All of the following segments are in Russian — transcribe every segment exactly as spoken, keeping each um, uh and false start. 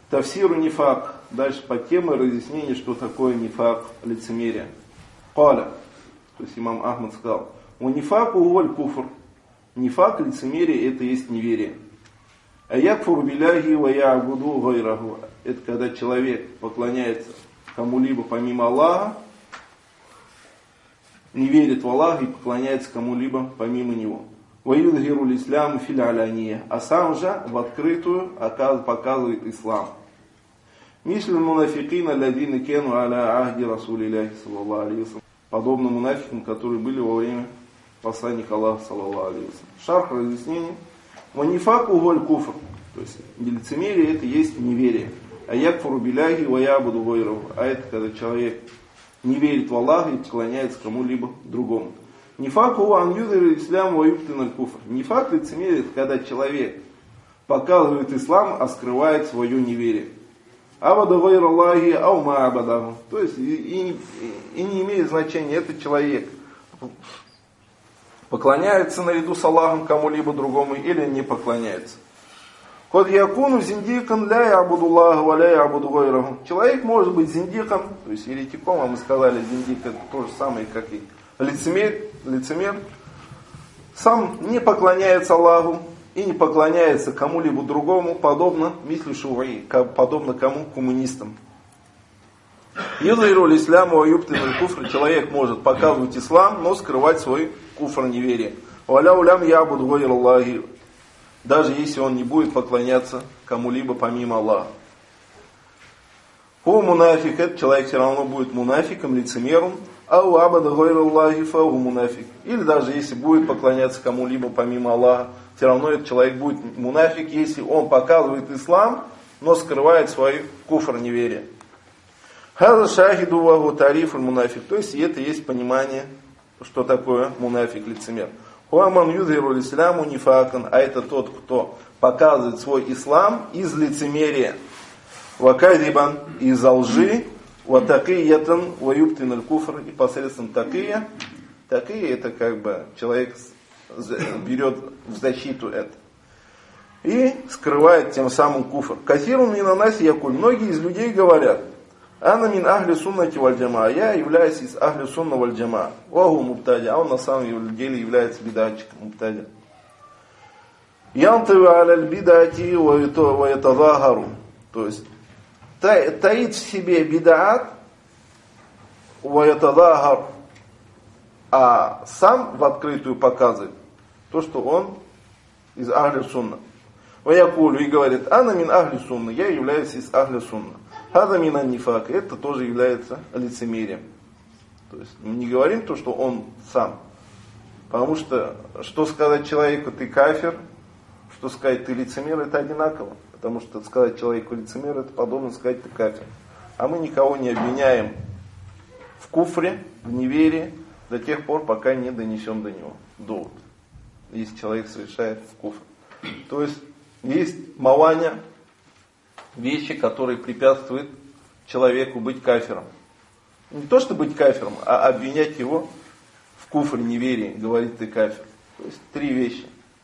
Тафсиру нифак. Дальше по теме разъяснения, что такое нифак, лицемерие. Каля. То есть имам Ахмад сказал. У нифаку уволь куфр. Нифак, лицемерие, это есть неверие. А якфур биляхи ва я'буду гайраху. Это когда человек поклоняется кому-либо помимо Аллаха, не верит в Аллаха и поклоняется кому-либо помимо него. Ва юдхиру исляму фил алания. А сам же в открытую показывает ислам. Мислю мунафикина ладина кену аля ахди расулилляхи саллаллаху алейхи вассалям. Подобно мунафикам, которые были во время посланника Аллаха саллаллаху алейхи вассалям. Шарх разъяснение. Ванифак уголь куфр. То есть лицемерие это есть неверие. А якфуру биляхи ва ябуду гайраху. А это когда человек не верит в Аллаха и поклоняется кому-либо другому. Нифак уа ан юдхир ислям ва юбтин куфр. Нифак лицемерие это когда человек показывает ислам, а скрывает свое неверие. Абаду гайр Аллахи ау ма абадаху. То есть и, и, и не имеет значения, этот человек поклоняется наряду с Аллахом кому-либо другому или не поклоняется. Код якуну зиндикан ля ябудуллаху ва ля ябуду гайраху. Человек может быть зиндиком, то есть еретиком, а мы сказали, зиндик это то же самое, как и лицемер, лицемер. Сам не поклоняется Аллаху и не поклоняется кому-либо другому, подобно мислю шуи, подобно кому коммунистам. Юдхиру исляму ва юбтину куфр. Человек может показывать ислам, но скрывать свой куфр, неверие. Валя улям ябуд гайр Аллахи. Даже если он не будет поклоняться кому-либо помимо Аллаха. Ху мунафик, этот человек все равно будет мунафиком, лицемером. Ау абада гайр Аллахи фау мунафик. Или даже если будет поклоняться кому-либо помимо Аллаха, все равно этот человек будет мунафик, если он показывает ислам, но скрывает свой куфр, неверие. Хаза шахиду вагу тариф мунафик. То есть это есть понимание, что такое мунафик, лицемер. Хуаман юдхиру исляму нифакан. А это тот, кто показывает свой ислам из лицемерия. Вакадибан из-за лжи. Ватакиятан ваюбтин аль-куфр. И посредством такия. Такия это как бы человек берет в защиту это. И скрывает тем самым куфр. Кафирун минанаси якуль. Многие из людей говорят. Ана мин ахли суннати валь джама. Я являюсь из ахли сунна валь джама. Ваху мубтади. А он на самом деле является бидатчиком, мубтади. Янтави аляль бидати ва ятазахару. То есть таит в себе бидат ва ятазахар. А сам в открытую показывает то, что он из ахли сунна. Ва якулю и говорит, ана мин ахли сунна. Я являюсь из ахли сунна. Хаза мина нифак. Это тоже является лицемерием. То есть мы не говорим то, что он сам. Потому что, что сказать человеку ты кафир, что сказать ты лицемер, это одинаково. Потому что сказать человеку лицемер, это подобно сказать ты кафир. А мы никого не обвиняем в куфре, в неверии, до тех пор, пока не донесем до него довод. Если человек совершает куфр. То есть есть маваня, вещи, которые препятствуют человеку быть кафиром. Не то, что быть кафиром, а обвинять его в куфре, неверии, говорит ты кафир. То есть три вещи.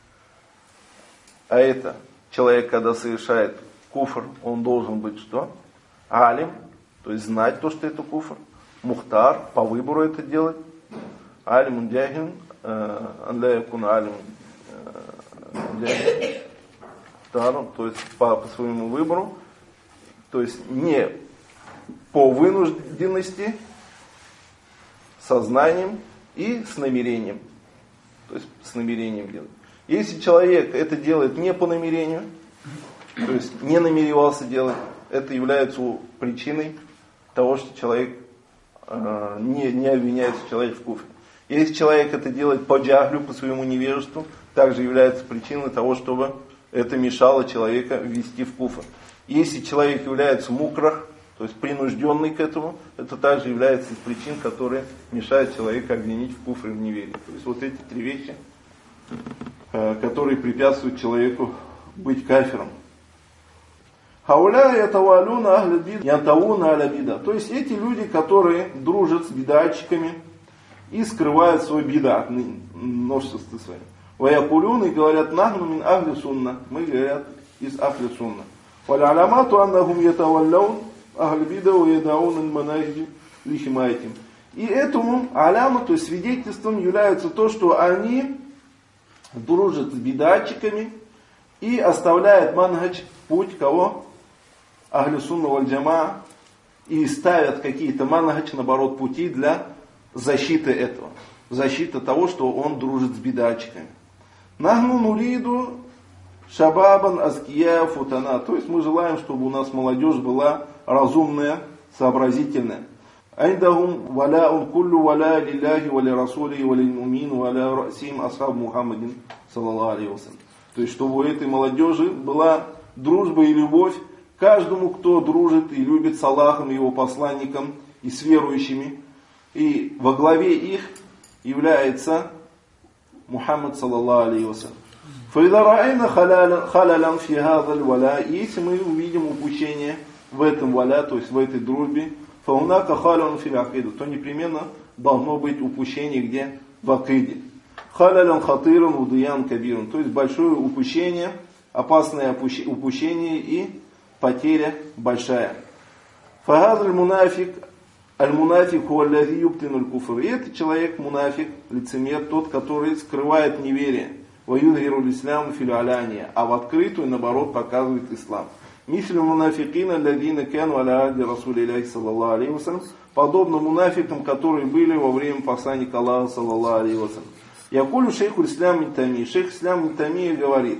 А это, человек, когда совершает куфр, он должен быть что? Алим, то есть знать то, что это куфр. Мухтар, по выбору это делать. Алим джахин, анля якун алим джахин. То есть по, по своему выбору, то есть не по вынужденности, сознанием и с намерением. То есть с намерением делать. Если человек это делает не по намерению, то есть не намеревался делать, это является причиной того, что человек э, не, не обвиняется человек в куфре. Если человек это делает по джахлю, по своему невежеству, также является причиной того, чтобы это мешало человека ввести в куфр. Если человек является мукрах, то есть принужденный к этому, это также является из причин, которые мешают человеку обвинить в куфре, в неверии. То есть вот эти три вещи, которые препятствуют человеку быть кафиром. Хауля ятавалюна ахля бид, янтауна аля бида. То есть эти люди, которые дружат с бидатчиками и скрывают свой бидат, множество своих. Ваякулюн и говорят, нахну мин ахли сунна. Мы, говорят, из ахли сунна. وَالْعَلَامَاتُ أَنَّهُمْ يَتَوَلَّوْنَ أَهْلَ بِدْعِ وَيَدْعُونَ الْمَنَاهِجِ لِحِمَايَتِهِمْ. И этому аляму, то есть свидетельством, является то, что они дружат с бидатчиками и оставляют манхадж, путь кого? Ахлю сунна валь джамаа, и ставят какие-то манхадж, наоборот, пути для защиты этого. Защиты того, что он дружит с бидатчиками. Нахну нуриду шабабан азкия футана. То есть мы желаем, чтобы у нас молодежь была разумная, сообразительная. Айдахум валяун куллю валя лилляхи валя расули валя мумин валя расим асхаб Мухаммадин саллаллаху алейхи вассалям. То есть чтобы у этой молодежи была дружба и любовь каждому, кто дружит и любит с Аллахом, его посланником и с верующими. И во главе их является Мухаммад саллаллаху алейхи вассалям. فإذا رأينا خلالا في هذا الولاء, если мы увидим упущение в этом валя, то есть в этой дружбе, فهناك خلل في العقيدة, то непременно должно быть упущение где? В акиде. خلل خطير وضيان كبير, то есть большое упущение, опасное упущение и потеря большая. فهذا المنافق المنافق هو الذي يبطن الكفر. И этот человек мунафик, лицемер, тот, который скрывает неверие. ويظهر الإسلام في العلانية, а в открытую, наоборот, показывает ислам. مثل المنافقين الذين كانوا على عهد رسول الله صلى الله عليه وسلم, подобно мунафикам, которые были во время посланника Аллаха صلى الله عليه وسلم. يقول شيخ الإسلام ابن تيمية, шейх Ислам ибн Таймия говорит: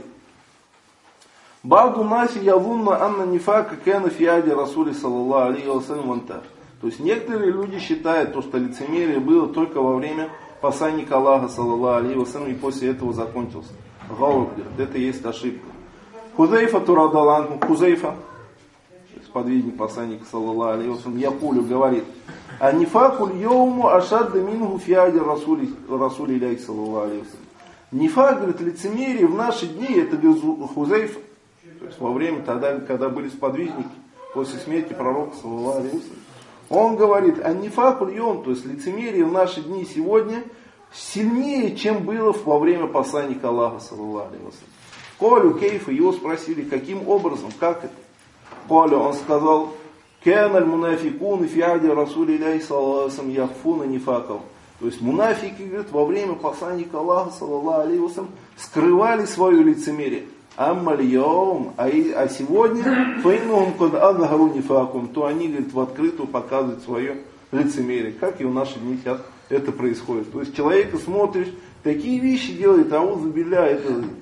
بعض الناس يظن أن النفاق كان في عهد رسول صلى الله عليه وسلم وانتهى. То есть некоторые люди считают, то, что лицемерие было только во время посланника Аллаха саллаллаху алейхи вассалям, и после этого закончился. Гауль говорит, это есть ошибка. Хузайфа турадалан, Хузайфа, сподвижник посланника саллаллаху алейхи вассалям, Якулю говорит: а нифакуль йоуму ашадда мингу фиади расули ляхи саллаллаху алейхи вассалям. Нифак, говорит, лицемерие в наши дни, это говорит Хузайфа, то есть во время тогда, когда были сподвижники, после смерти пророка саллаллаху алейхи вассалям. Он говорит: а нифакуль йоум, то есть лицемерие в наши дни сегодня сильнее, чем было во время посланника Аллаха саллаллаху алейхи вассалям. Колю кейфа, его спросили, каким образом, как это? Колю, он сказал: кана аль-мунафикун фи ади расулилляхи саллаллаху алейхи вассалям яхфуна нифаков. То есть мунафики, говорит, во время посланника Аллаха саллаллаху алейхи вассалям скрывали свое лицемерие. Аммаль-йоум, а сегодня фаиннухум кад азгару нифакум, то они, говорит, в открытую показывают свое лицемерие. Как и в наши дни сейчас это происходит. То есть человека смотришь, такие вещи делает, а он забеляет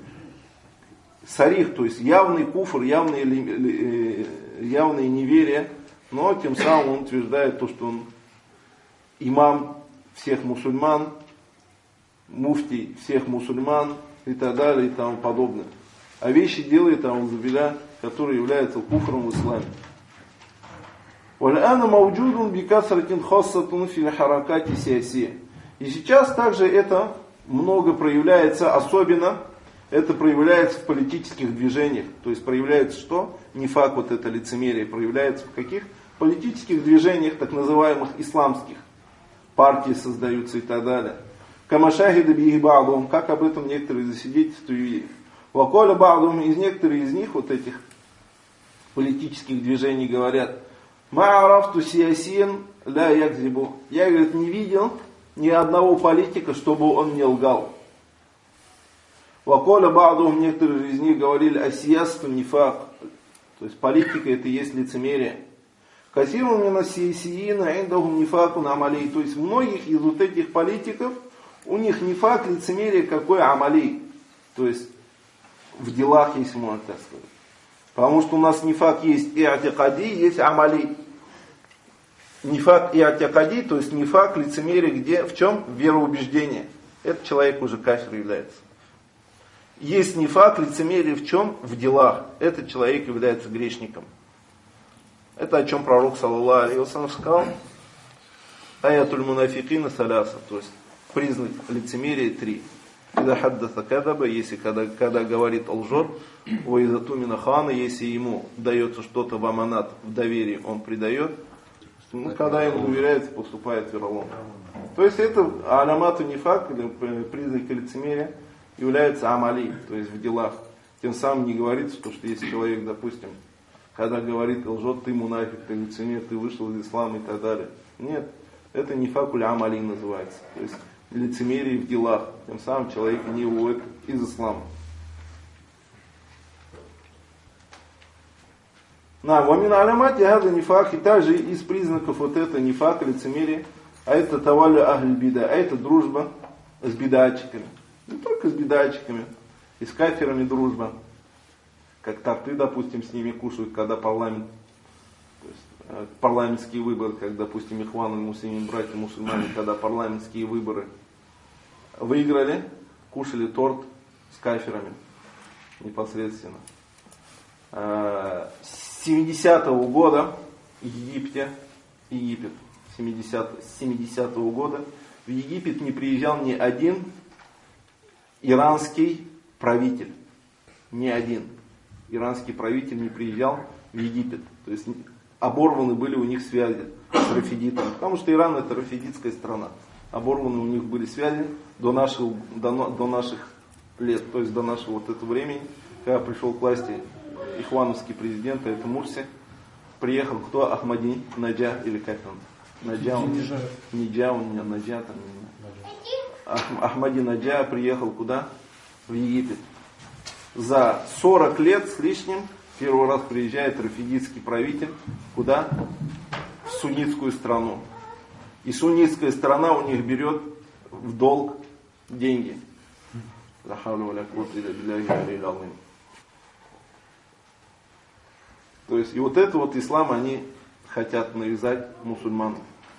сарих, то есть явный куфр, явное, явное неверие, но тем самым он утверждает то, что он имам всех мусульман, муфтий всех мусульман и так далее и тому подобное. А вещи делает аузубилля, которые являются куфром в исламе. И сейчас также это много проявляется, особенно это проявляется в политических движениях. То есть проявляется что? Нифак, вот это лицемерие, проявляется в каких? Политических движениях, так называемых исламских. Партии создаются и так далее. Камашахида бихибадум, как об этом некоторые засвидетельствуют. Ваколя ба'дум, из некоторых из них, вот этих политических движений, говорят: ма'арафту сиясин ля якзибу. Я, говорит, не видел ни одного политика, чтобы он не лгал. Ваколя ба'дум, некоторые из них говорили: асиясту нифак. То есть политика это и есть лицемерие. Касиру мина сиясиина индахум нифакун амалей. То есть многих из вот этих политиков, у них нифак, лицемерие какой амалей. То есть в делах, если можно так сказать. Потому что у нас нифак есть и атикади, есть амали. Нифак и атикади, то есть нифак, лицемерие, где, в чем? Вероубеждение. Этот человек уже кафир является. Есть нифак, лицемерие в чем? В делах. Этот человек является грешником. Это о чем пророк саллаллаху алейхи вассалям сказал. Аятуль мунафикина саляса, то есть признак лицемерия три. Когда хаддаса кадаба, если когда, когда говорит лжет, ваизатумина хана, если ему дается что-то в аманат, в доверии, он предает, ну, когда ему уверяется, поступает вероломно. То есть это алямату нифак, признак лицемерия, является амали, то есть в делах. Тем самым не говорится, что если человек, допустим, когда говорит, лжет, ты мунафик, ты лицемер, ты вышел из ислама и так далее. Нет, это нифакуль амали называется. То есть лицемерие в делах. Тем самым человек не выводит из ислама. На, вамин алямати газа нифак, и также из признаков вот это нифак, лицемерие, а это тавалю ахль бида, а это дружба с бидачиками. Не только с бидачиками, и с кафирами дружба. Как торты, допустим, с ними кушают, когда парламент, то есть, парламентские выборы, как, допустим, Ихван аль-Муслимин, братья мусульмане, когда парламентские выборы выиграли, кушали торт с кафирами непосредственно. С семидесятого года в Египте, Египет, семидесятого года в Египет не приезжал ни один иранский правитель. Ни один иранский правитель не приезжал в Египет. То есть оборваны были у них связи с рафидитами. Потому что Иран это рафидитская страна. Оборваны у них были связи до наших, до, до наших лет, то есть до нашего вот этого времени, когда пришел к власти ихвановский президент, это Мурси. Приехал кто? Ахмади Наджа, или как он? Наджа, он, Ниджа, он меня Наджа, там, Ах, Ахмади Наджа приехал куда? В Египет. За сорок лет с лишним первый раз приезжает рафидитский правитель куда? В суннитскую страну. И суннитская страна у них берет в долг деньги. То есть и вот это вот ислам они хотят навязать мусульманам.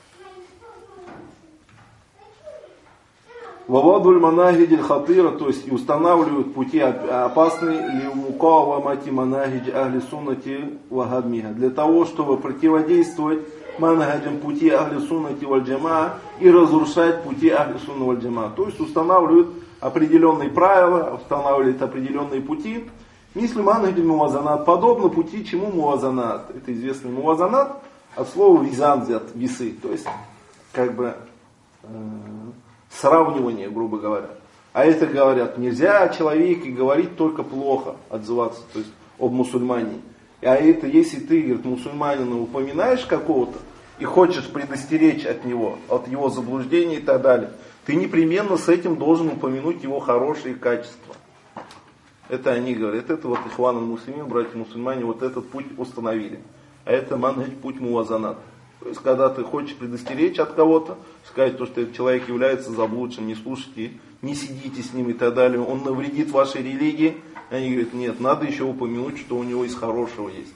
Вавадуль манахидиль хатира, то есть и устанавливают пути опасные ли мукавамати манахидж ахли суннати вахадмиха, для того, чтобы противодействовать манахиджам пути ахли суннати валь джамаа и разрушать пути ахли сунна валь джамаа. То есть устанавливают определенные правила, устанавливают определенные пути. Мисли манахидж муазанат, подобно пути чему муазанат. Это известный муазанат от слова визан взят, весы, то есть как бы э, сравнивание, грубо говоря. А это говорят, нельзя о человеке говорить только плохо, отзываться, то есть об мусульмане. А это, если ты, говорит, мусульманина упоминаешь какого-то и хочешь предостеречь от него, от его заблуждений и так далее, ты непременно с этим должен упомянуть его хорошие качества. Это они говорят, это вот Ихван аль-Муслимин, братья мусульмане, вот этот путь установили. А это манхадж, путь муазанат. То есть, когда ты хочешь предостеречь от кого-то, сказать, то, что этот человек является заблудшим, не слушайте, не сидите с ним и так далее, он навредит вашей религии, они говорят, нет, надо еще упомянуть, что у него из хорошего есть.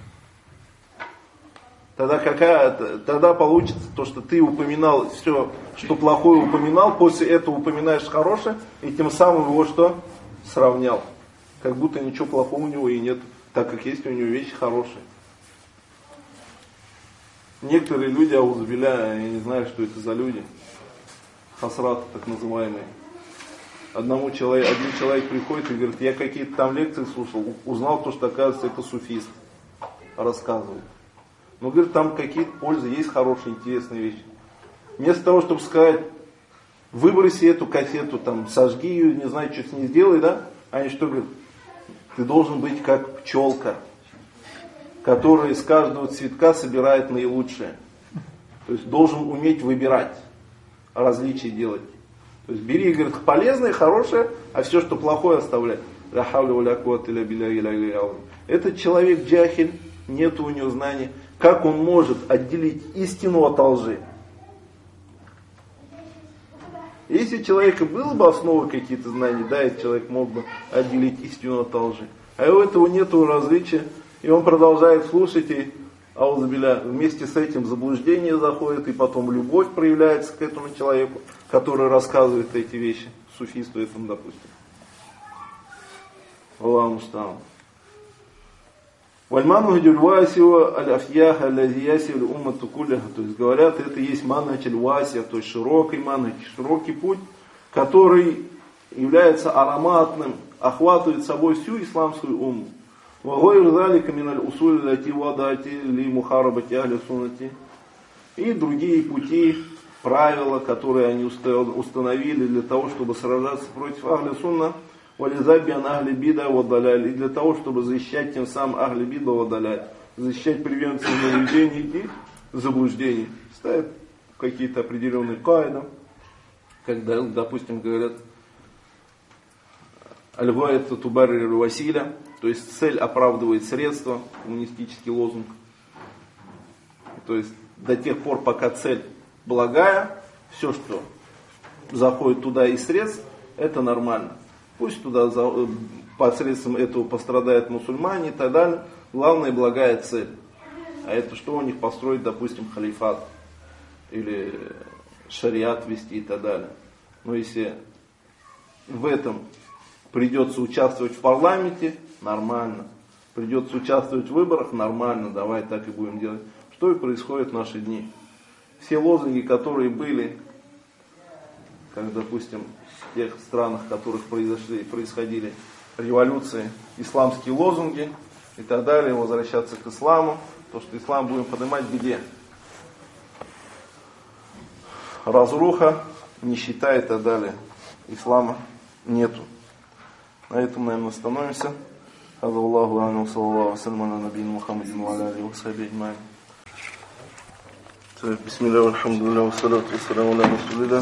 Тогда, какая, тогда получится то, что ты упоминал все, что плохое упоминал, после этого упоминаешь хорошее, и тем самым его что? Сравнял. Как будто ничего плохого у него и нет, так как есть у него вещи хорошие. Некоторые люди, аузубиля, я не знаю, что это за люди, хасраты так называемые. Одному человеку, один человек приходит и говорит, я какие-то там лекции слушал, узнал то, что оказывается это суфист, рассказывает. Но говорит, там какие-то пользы, есть хорошие, интересные вещи. Вместо того, чтобы сказать, выброси эту кассету, там, сожги ее, не знаю, что с ней сделай, да? Они что говорят? Ты должен быть как пчелка, которая из каждого цветка собирает наилучшее. То есть должен уметь выбирать, различия делать. То есть бери, говорит, полезное, хорошее, а все, что плохое, оставляй. Этот человек джахиль, нет у него знаний. Как он может отделить истину от лжи? Если у человека было бы основы какие-то знания, да, этот человек мог бы отделить истину от лжи. А у этого нет различия. И он продолжает слушать, и аузубиля, вместе с этим заблуждение заходит, и потом любовь проявляется к этому человеку, который рассказывает эти вещи, суфисту этому, допустим. Аллаху муста'ан. Вальману гадюльвасио аль-афьях аль-азияси аль-уммату кулляха. То есть говорят, это есть манхадж аль-васия, то есть широкий манхадж, широкий путь, который является ароматным, охватывает собой всю исламскую умму. وغير ذلك من الأصول التي وضعت لمحاربة أهل السنة. И другие пути, правила, которые они установили для того, чтобы сражаться против ахли сунна. вализаби ан ахли бида ва даляль, и для того, чтобы защищать тем самым ахли бида ва даляль, защищать приверженцев заблуждений и заблуждений. Ставят какие-то определенные каиды, когда, допустим, говорят аль-гая тубаррир василя, то есть цель оправдывает средства, коммунистический лозунг. То есть до тех пор, пока цель благая, все, что заходит туда из средств, это нормально. Пусть туда посредством этого пострадают мусульмане и так далее. Главное, благая цель. А это что у них построить, допустим, халифат или шариат вести и так далее. Но если в этом придется участвовать в парламенте, нормально. Придется участвовать в выборах, нормально, давай так и будем делать. Что и происходит в наши дни. Все лозунги, которые были, как, допустим, в тех странах, в которых произошли, происходили революции, исламские лозунги и так далее, возвращаться к исламу, то, что ислам будем поднимать где? Разруха, нищета и так далее. Ислама нету. На этом, наверное, остановимся. Аллаху а'алам, саллаллаху ассаляму аля набийна Мухаммадин ва аля алихи ва сахбихи аджмаин. Бисмилля, алхамдулилля, ва салату ва саляму аля расулилля.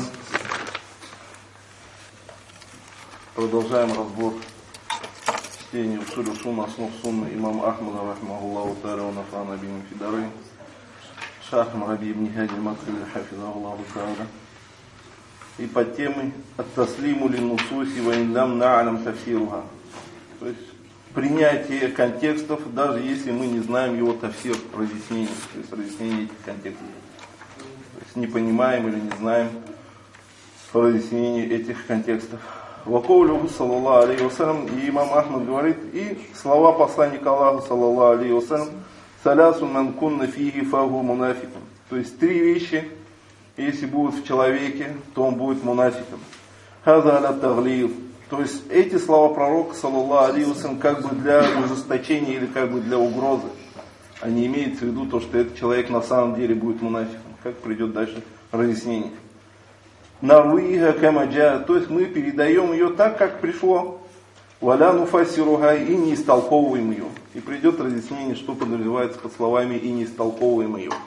Продолжаем разбор чтения усуль сунна, основ сунны имама Ахмада, рахмахуллаху та'аля, ва нафа'ана бихим фи дарайн. Шахм Раби ибн Хади аль-Макри, хафизахуллаху та'аля. И под темой «Ат-таслиму лин-нусуси ва ин лам на'алам тафсируха». То есть принятие контекстов, даже если мы не знаем его тафсир, разъяснение, то есть разъяснение этих контекстов. То есть не понимаем или не знаем разъяснение этих контекстов. Вакоулюху саллаллаху алейхи вассалям, и имам Ахмад говорит, и слова посланника Аллаха саллаллаху алейхи вассалям, салясу ман кунна фихи фаху мунафикун. То есть три вещи, если будут в человеке, то он будет мунафиком. Хаза аля таглив. То есть эти слова пророка, саллаллаху алейхи вассалям, как бы для ужесточения или как бы для угрозы. А не имеется в виду то, что этот человек на самом деле будет мунафиком. Как придет дальше разъяснение. Наруиха камаджа. То есть мы передаем ее так, как пришло. Валя нуфасируха, и не истолковываем ее. И придет разъяснение, что подразумевается под словами и не истолковываем ее.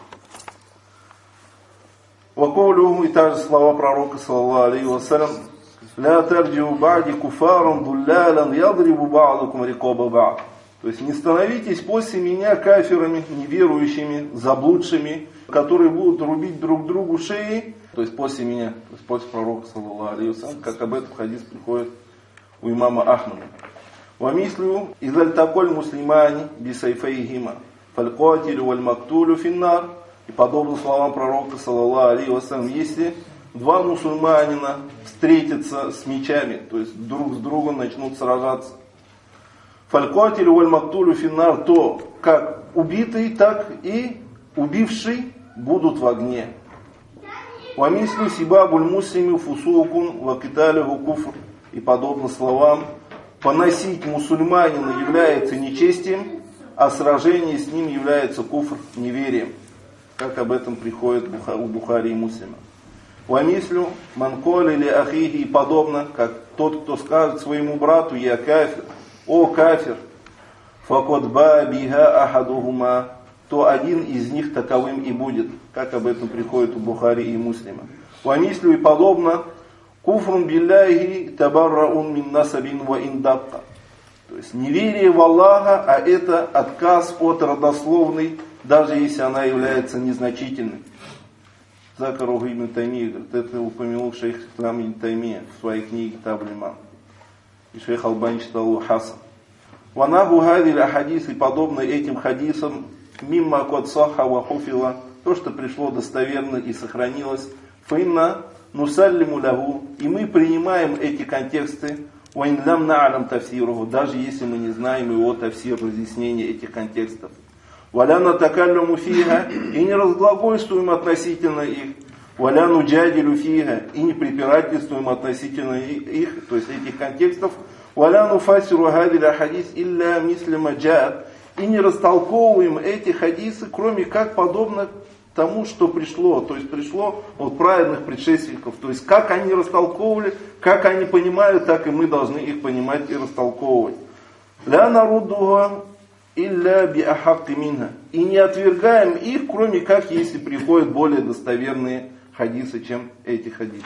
Вакоулюху, и также слова пророка, саллаллаху алейхи вассалям, ля тарджиу ба'ди куфарам дуллялан ядрибу ба'дукум рикоба ба'д. То есть не становитесь после меня кафирами, неверующими, заблудшими, которые будут рубить друг другу шеи. То есть после меня, то есть после пророка, саллаллаху алейхи вассалям, как об этом хадис приходит у имама Ахмада. Вамислю изаль таколь муслимани бисайфайхима фалькуатилю валь мактулю финнар. И подобно словам пророка, саллаллаху алейхи вассалям, если два мусульманина встретятся с мечами, то есть друг с другом начнут сражаться, фалькуатилю валь мактулю финнар, то как убитый, так и убивший будут в огне. Вамислю сибабуль муслими фусукун вакиталиху куфр. И подобно словам, поносить мусульманина является нечестием, а сражение с ним является куфр, неверием. Как об этом приходит у Бухари и Муслима. Вамислю манколи или ахихи, и подобно, как тот, кто скажет своему брату: я кафир, о кафир, факот ба биха ахадухума, то один из них таковым и будет. Как об этом приходит у Бухари и Муслима. Вамислю, и подобно, куфрун билляхи табарраун мин насабин ва индакка. То есть неверие в Аллаха, а это отказ от родословной, даже если она является незначительной. Закару ибн Таймия, говорит, это упомянул шейх Ислам ибн Таймия в своей книге Китаб аль-Иман. И шейх Албани считал его хасан. Ванаху хадиль ахадис, и подобно этим хадисам, мимма код саха ва хуфила, то, что пришло достоверно и сохранилось, финна нусаллиму лаху, и мы принимаем эти контексты, ва ин лам на'алам тафсируху, даже если мы не знаем его тафсир, разъяснение этих контекстов. Валя натакаллюму фиха, и не разглагольствуем относительно их. Валя нуджадилю фиха, и не препирательствуем относительно их, то есть этих контекстов. Валя нуфасиру хадиля хадис илля мислима джаат, и не растолковываем эти хадисы, кроме как подобно тому, что пришло, то есть пришло от праведных предшественников, то есть как они растолковывали, как они понимают, так и мы должны их понимать и растолковывать. «Ля нарудуга илля биахакки минха». И не отвергаем их, кроме как, если приходят более достоверные хадисы, чем эти хадисы.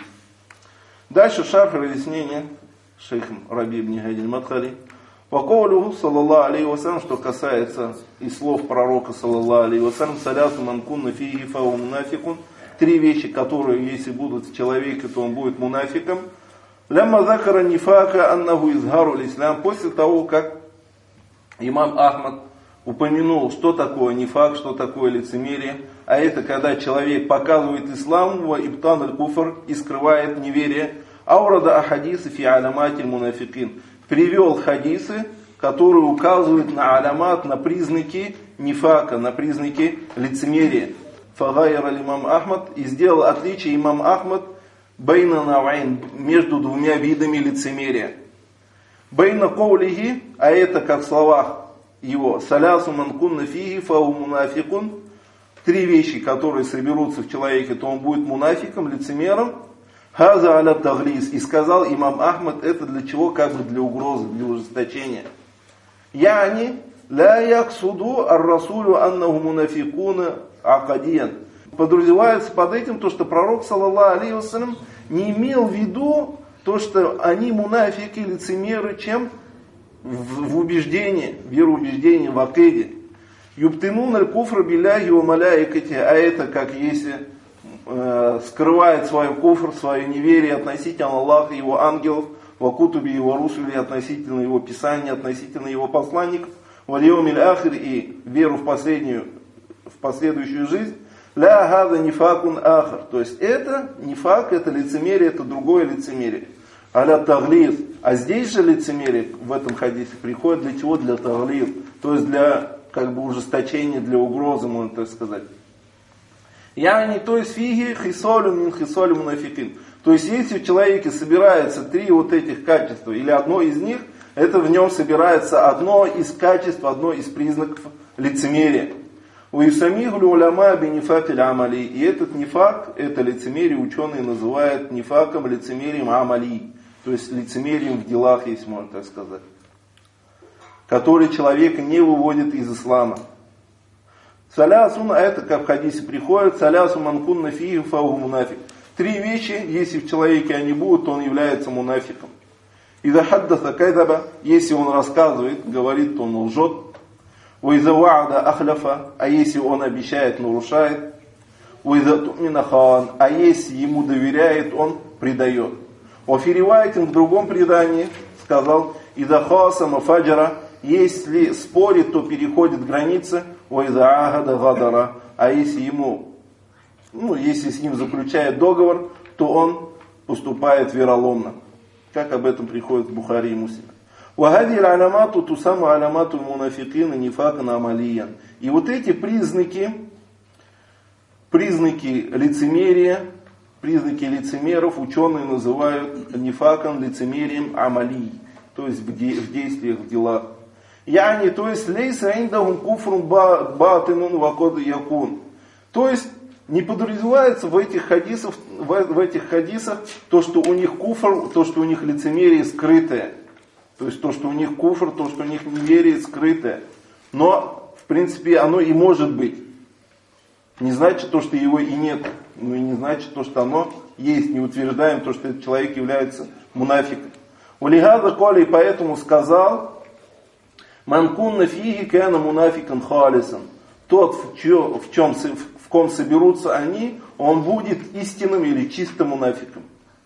Дальше шарх разъяснения шейхом Раби ибн Хади аль-Мадхали. По каулюху, саллаллаху алейхи вассалям, что касается и слов пророка, саллаллаху алейхи вассалям, салясу ман кунна фиги фау мунафикун. Три вещи, которые, если будут в человеке, то он будет мунафиком. Лямма закара нифака аннаху изгару l'ислам. После того, как имам Ахмад упомянул, что такое нифак, что такое лицемерие, а это когда человек показывает ислам, ва ибтан аль-куфр, и скрывает неверие, аурада ахадисы фи аляматиль мунафикин. Привел хадисы, которые указывают на алямат, на признаки нифака, на признаки лицемерия. Фагайра имам Ахмад, и сделал отличие имам Ахмад байна навайн, между двумя видами лицемерия. Байна каулихи, а это как в словах его, салясу ман кунна фиги фау мунафикун. Три вещи, которые соберутся в человеке, то он будет мунафиком, лицемером. Хаза аля таглис. И сказал имам Ахмад, это для чего? Как бы для угрозы, для ужесточения. Яни ля яксуду ар-расулю аннаху мунафикуна акадиян. Подразумевается под этим то, что пророк, саллаллаху алейхи вассалям, не имел в виду то, что они мунафики, лицемеры, чем в, в убеждении, в вероубеждении, в акиде. Юбтинун аль-куфр билляхи ва маляикати. А это как если э, скрывает свой куфр, свое неверие относительно Аллаха, его ангелов, ва кутуби его русули, относительно его писания, относительно его посланников, ва льёмиль ахир, и веру в последнюю, в последующую жизнь. Ля хаза нифакун ахар. То есть это нифак, это лицемерие, это другое лицемерие. Аля таглиз. А здесь же лицемерие в этом хадисе приходит для чего? Для таглиз. То есть для как бы ужесточения, для угрозы, можно так сказать. Я не, то есть фиги хисолю мин хисолю мунафикин. То есть если в человеке собирается три вот этих качества, или одно из них, это в нем собирается одно из качеств, одно из признаков лицемерия. У исамиху уляма бинифак иль амали. И этот нифак, это лицемерие, ученые называют нифаком, лицемерием амали. То есть лицемерием в делах, если можно так сказать. Который человека не выводит из ислама. Салясун, а это как в хадисе приходит, салясу манкун нафиги фаугу мунафик. Три вещи, если в человеке они будут, то он является мунафиком. Иза хаддаса кайдаба, если он рассказывает, говорит, то он лжет. Уиза ваада ахляфа, а если он обещает, нарушает. Уиза тумина хан, а если ему доверяет, он предает. Офиривайтин в другом предании сказал, иза хасама фаджара, если спорит, то переходит границы. Уиза агада гадара, а если ему, ну, если с ним заключает договор, то он поступает вероломно. Как об этом приходит в Бухари и Муслим. وَهَذِي الْعَلَمَاتُ تُسَمَّ عَلَمَاتُ الْمُنَافِقِينَ نِفَاقًا عَمَلِيًّا. И вот эти признаки, признаки лицемерия, признаки лицемеров ученые называют нифаком, лицемерием амали, то есть в, де, в действиях, в делах. Яни, то есть лейса индахум куфрун батинун вакод якун. То есть не подразумевается в этих хадисах, в, в этих хадисах то, что у них куфр, то, что у них лицемерие скрытое. То есть то, что у них куфр, то, что у них неверие скрытое. Но, в принципе, оно и может быть. Не значит то, что его и нет. Ну и не значит то, что оно есть. Не утверждаем то, что этот человек является мунафиком. Улигаза коли, и поэтому сказал, манкунна фиги кэна мунафикан халисан. Тот, в, чё, в, чем, в ком соберутся они, он будет истинным или чистым мунафиком.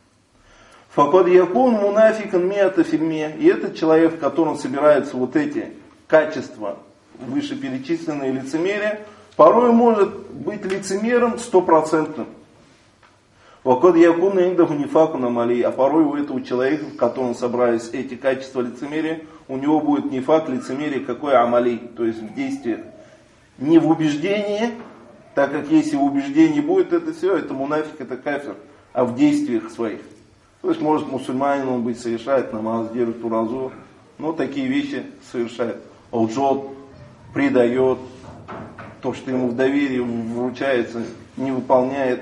Факод якун мунафикан миата фильме. И этот человек, в котором собираются вот эти качества, вышеперечисленные лицемерия, порой может быть лицемером стопроцентным. Факод якун индаху нифаку намали. А порой у этого человека, в котором собрались эти качества лицемерия, у него будет нифак, лицемерие, какое амали, то есть в действиях. Не в убеждении, так как если в убеждении будет это все, это мунафик, это кафир, а в действиях своих. То есть может мусульманин он быть, совершает намаз, держит уразу, но такие вещи совершает. Лжет, предает, то, что ему в доверии вручается, не выполняет.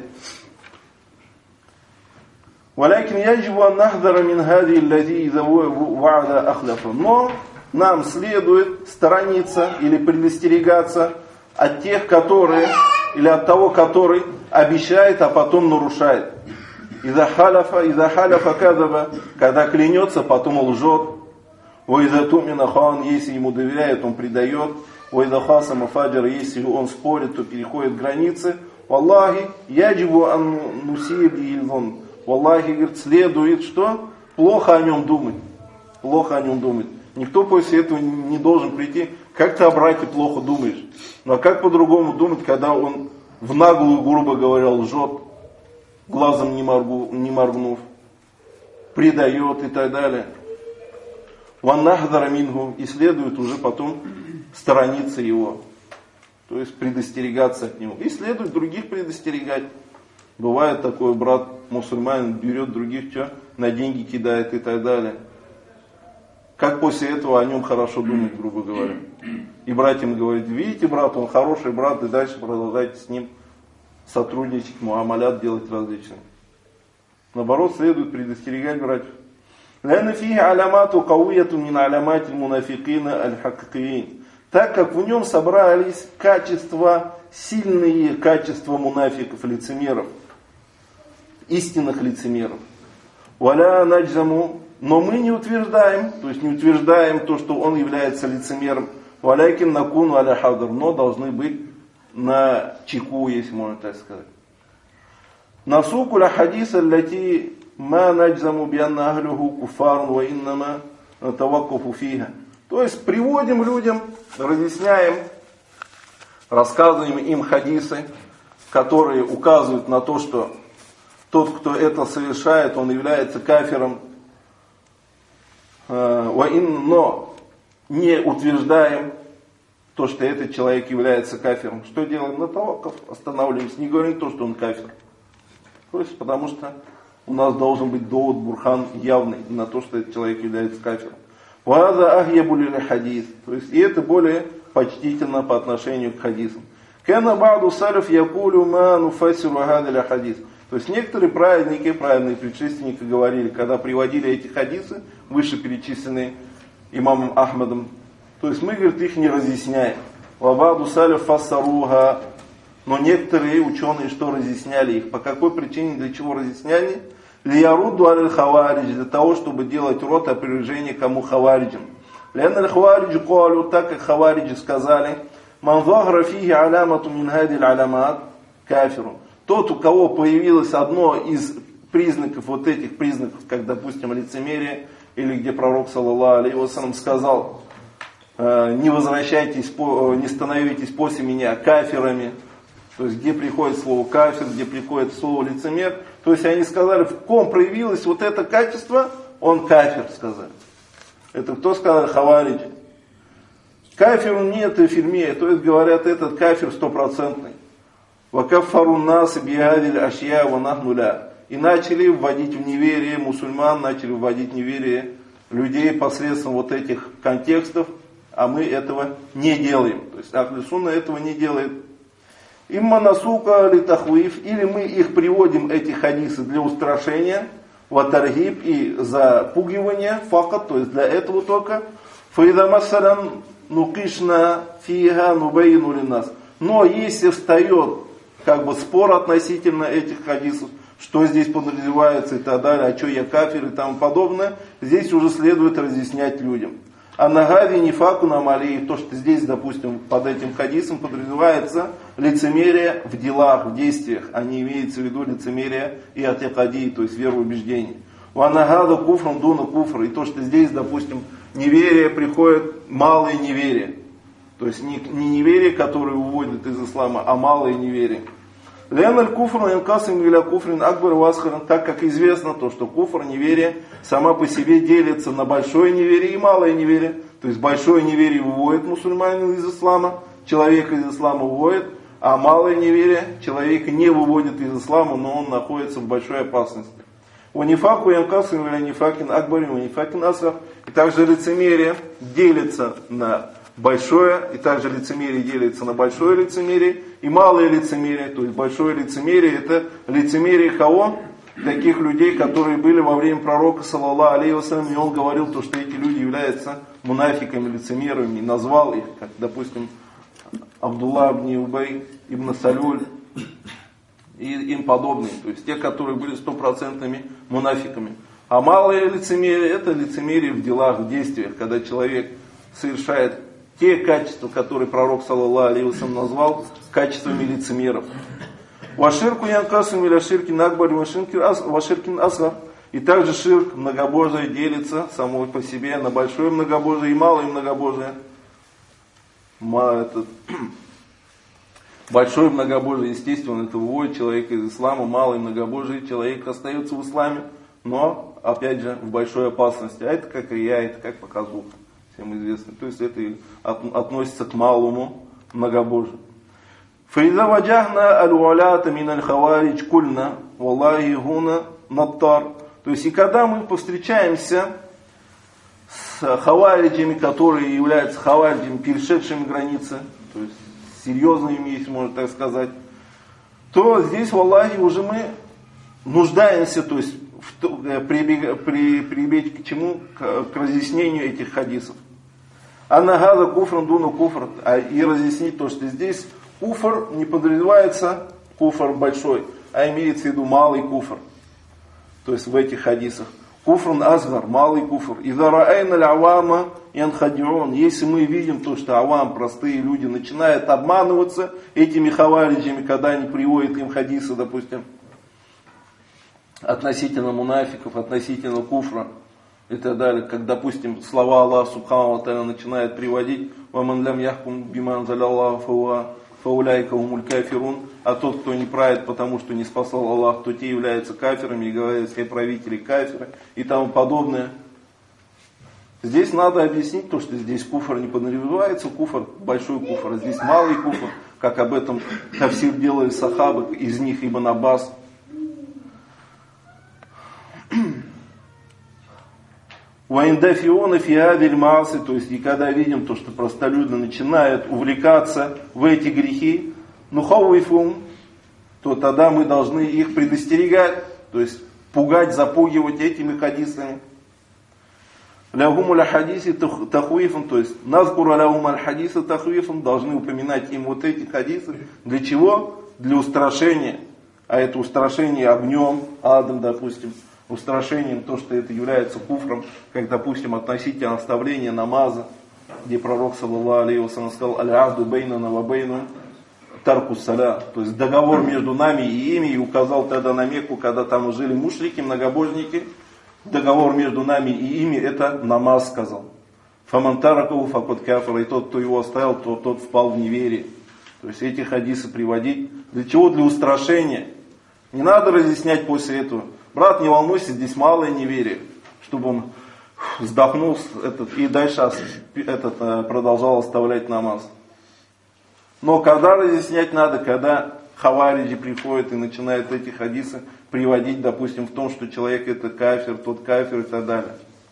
ولكن يجب أن نحذر من هذه التي إذا وعد أخلف. Но нам следует сторониться или предостерегаться от тех, которые, или от того, который обещает, а потом нарушает. إذا حلف إذا حلف كذب, когда клянется, потом лжет. وإذا تؤمن خان, если ему доверяет, он предает. وإذا خاصم فاجر, если он спорит, то переходит границы. والله يجب أن نسيء به الظن. Валлахи, говорит, следует, что? Плохо о нем думать. Плохо о нем думать. Никто после этого не должен прийти. Как ты о брате плохо думаешь? Ну а как по-другому думать, когда он в наглую, грубо говоря, лжет, глазом не, моргу, не моргнув, предает и так далее. Ваннахдара мингу, и следует уже потом сторониться его. То есть предостерегаться от него. И следует других предостерегать. Бывает такой брат мусульманин берет других, что на деньги кидает и так далее. Как после этого о нем хорошо думать, грубо говоря. И братьям говорит, видите, брат, он хороший брат, и дальше продолжайте с ним сотрудничать, муамалят делать различные. Наоборот, следует предостерегать братьев. لأن فيه علامات قوية من علامات المنافقين الحقيقيين. Так как в нем собрались качества, сильные качества мунафиков, лицемеров, истинных лицемеров. Валя наджаму, но мы не утверждаем, то есть не утверждаем то, что он является лицемером. Валякин накуну аля хадр, но должны быть на чеку, если можно так сказать. Насуку ля хадиса лати ма наджаму бианна ахлюху куфарн ва иннама таваккуфу фиха. То есть приводим людям, разъясняем, рассказываем им хадисы, которые указывают на то, что тот, кто это совершает, он является кафиром. Но не утверждаем то, что этот человек является кафиром. Что делаем? На таваккуф останавливаемся, не говорим то, что он кафир. То есть, потому что у нас должен быть довод, бурхан явный на то, что этот человек является кафиром. Ваза ахьябули хадис. То есть, и это более почтительно по отношению к хадисам. Кана ба'ду салиф якулю ма нуфассиру хадиля хадис. То есть некоторые праведники, праведные предшественники говорили, когда приводили эти хадисы, вышеперечисленные имамом Ахмадом, то есть мы, говорит, их не разъясняем. Ваба'ду салиф фассаруха. Но некоторые ученые что разъясняли их? По какой причине, для чего разъясняли? Лиярудду аль хаваридж, для того, чтобы делать рот опровержения кому хавариджам. Лянна аль хавариджу куалю, так как хавариджи сказали, ман захра фиги алямату мин хади алямат кафиру. Тот, у кого появилось одно из признаков, вот этих признаков, как, допустим, лицемерие, или где пророк, саллаллаху алейхи ва саллям, сказал, не возвращайтесь, не становитесь после меня кафирами, то есть где приходит слово кафир, где приходит слово лицемер, то есть они сказали, в ком проявилось вот это качество, он кафир, сказали. Это кто сказал? Хавариджи. Кафир нет и фильме, то есть говорят, этот кафир стопроцентный. Вакаффару нас бихадиль ашья ва нахнуля. И начали вводить в неверие мусульман, начали вводить в неверие людей посредством вот этих контекстов, а мы этого не делаем. То есть Ахлю Сунна этого не делает. Имма насука ли тахвиф, или мы их приводим, эти хадисы, для устрашения, ватаргиб и запугивания, факат, то есть для этого только. Фаида масалан нукишна фиха нубейну ли нас. Но если встает как бы спор относительно этих хадисов, что здесь подразумевается и так далее, а что я кафир и тому подобное, здесь уже следует разъяснять людям. А на гади нифаку на малей, то, что здесь, допустим, под этим хадисом подразумевается лицемерие в делах, в действиях, а не имеется в виду лицемерие и атикади, то есть вероубеждение. Ванагада куфром дуна куфра, и то, что здесь, допустим, неверие приходит, малое неверие. То есть не, не неверие, которое уводит из ислама, а малое неверие. Леналь куфр инкасим иля куфрин акбар васхаран, так как известно то, что куфр, неверие, сама по себе делится на большое неверие и малое неверие. То есть большое неверие выводит мусульманина из ислама, человека из ислама выводит, а малое неверие человека не выводит из ислама, но он находится в большой опасности. Унифаку инкасим иля нифакин акбарин унифакин асхар. И также лицемерие делится на большое, и также лицемерие делится на большое лицемерие и малое лицемерие. То есть большое лицемерие — это лицемерие кого? Таких людей, которые были во время пророка, саллаллаху алейхи вассалям, и он говорил, то, что эти люди являются мунафиками, лицемерами, и назвал их, как, допустим, Абдулла ибн Убай, ибн Салюль и им подобные. То есть те, которые были стопроцентными мунафиками. А малое лицемерие — это лицемерие в делах, в действиях, когда человек совершает те качества, которые пророк, саллаллаху алейхи вассалям, назвал качествами лицемеров. Ваширку янкасум или ширкин акбар, ваширкин асгар. И также ширк, многобожие, делится само по себе на большое многобожие и малое многобожие. Это, большое многобожие, естественно, это выводит человека из ислама, малое многобожие, человек остается в исламе, но, опять же, в большой опасности. А это как рия, это как показуха, всем известно. То есть это от, относится к малому многобожию. فإذا وجهنا الولاة من الخوارج كلنا والله هنا نطار. То есть и когда мы повстречаемся с хавариджами, которые являются хавариджами, перешедшими границы, то есть серьезными, если можно так сказать, то здесь, валлахи, уже мы нуждаемся, то есть прибег, при, прибегать к чему? К, к разъяснению этих хадисов. Аннагада куфран дуна куфр. И разъяснить то, что здесь куфр не подразумевается куфр большой, а имеется в виду малый куфр. То есть в этих хадисах. Куфрун азгар, малый куфр. Иза раайна л'авама янхадион. Если мы видим то, что авам, простые люди, начинают обманываться этими хавариджами, когда они приводят им хадисы, допустим, относительно мунафиков, относительно куфра и так далее. Как, допустим, слова Аллаха субхану ва тааля начинает приводить: «Ваман лям яхкум биман анзаля фауа фауляйка умуль кафирун». А тот, кто не правит, потому что не спасал Аллах, то те являются кафирами, и говорят, все правители кафиры и тому подобное. Здесь надо объяснить то, что здесь куфр не подразумевается, куфр, большой куфр, а здесь малый куфр, как об этом тафсир делали сахабы, из них Ибн Аббас. Ваиндафиона фиадель маасы, то есть и когда видим то, что простолюдно начинают увлекаться в эти грехи, нухауифум, то тогда мы должны их предостерегать, то есть пугать, запугивать этими хадисами. Лягум аль-хадиси тахуифом, то есть назкура лягум аль-хадиса тахуифом, должны упоминать им вот эти хадисы. Для чего? Для устрашения. А это устрашение огнем, адом, допустим. Устрашением то, что это является куфром, как, допустим, относительно оставления намаза, где пророк, саллаллаху алейхи вассалям, сказал: «Аль-ахду бейнана ва бейну тарку саля», то есть договор между нами и ими, и указал тогда на Мекку, когда там жили мушрики, многобожники, договор между нами и ими — это намаз, сказал. «Фаман таракуху факот кафара», и тот, кто его оставил, то тот впал в неверие. То есть эти хадисы приводить. Для чего? Для устрашения. Не надо разъяснять после этого. Брат, не волнуйся, здесь малое неверие, чтобы он вздохнул этот, и дальше этот, продолжал оставлять намаз. Но когда разъяснять надо, когда хавариджи приходят и начинают эти хадисы приводить, допустим, в том, что человек это кафир, тот кафир и так далее.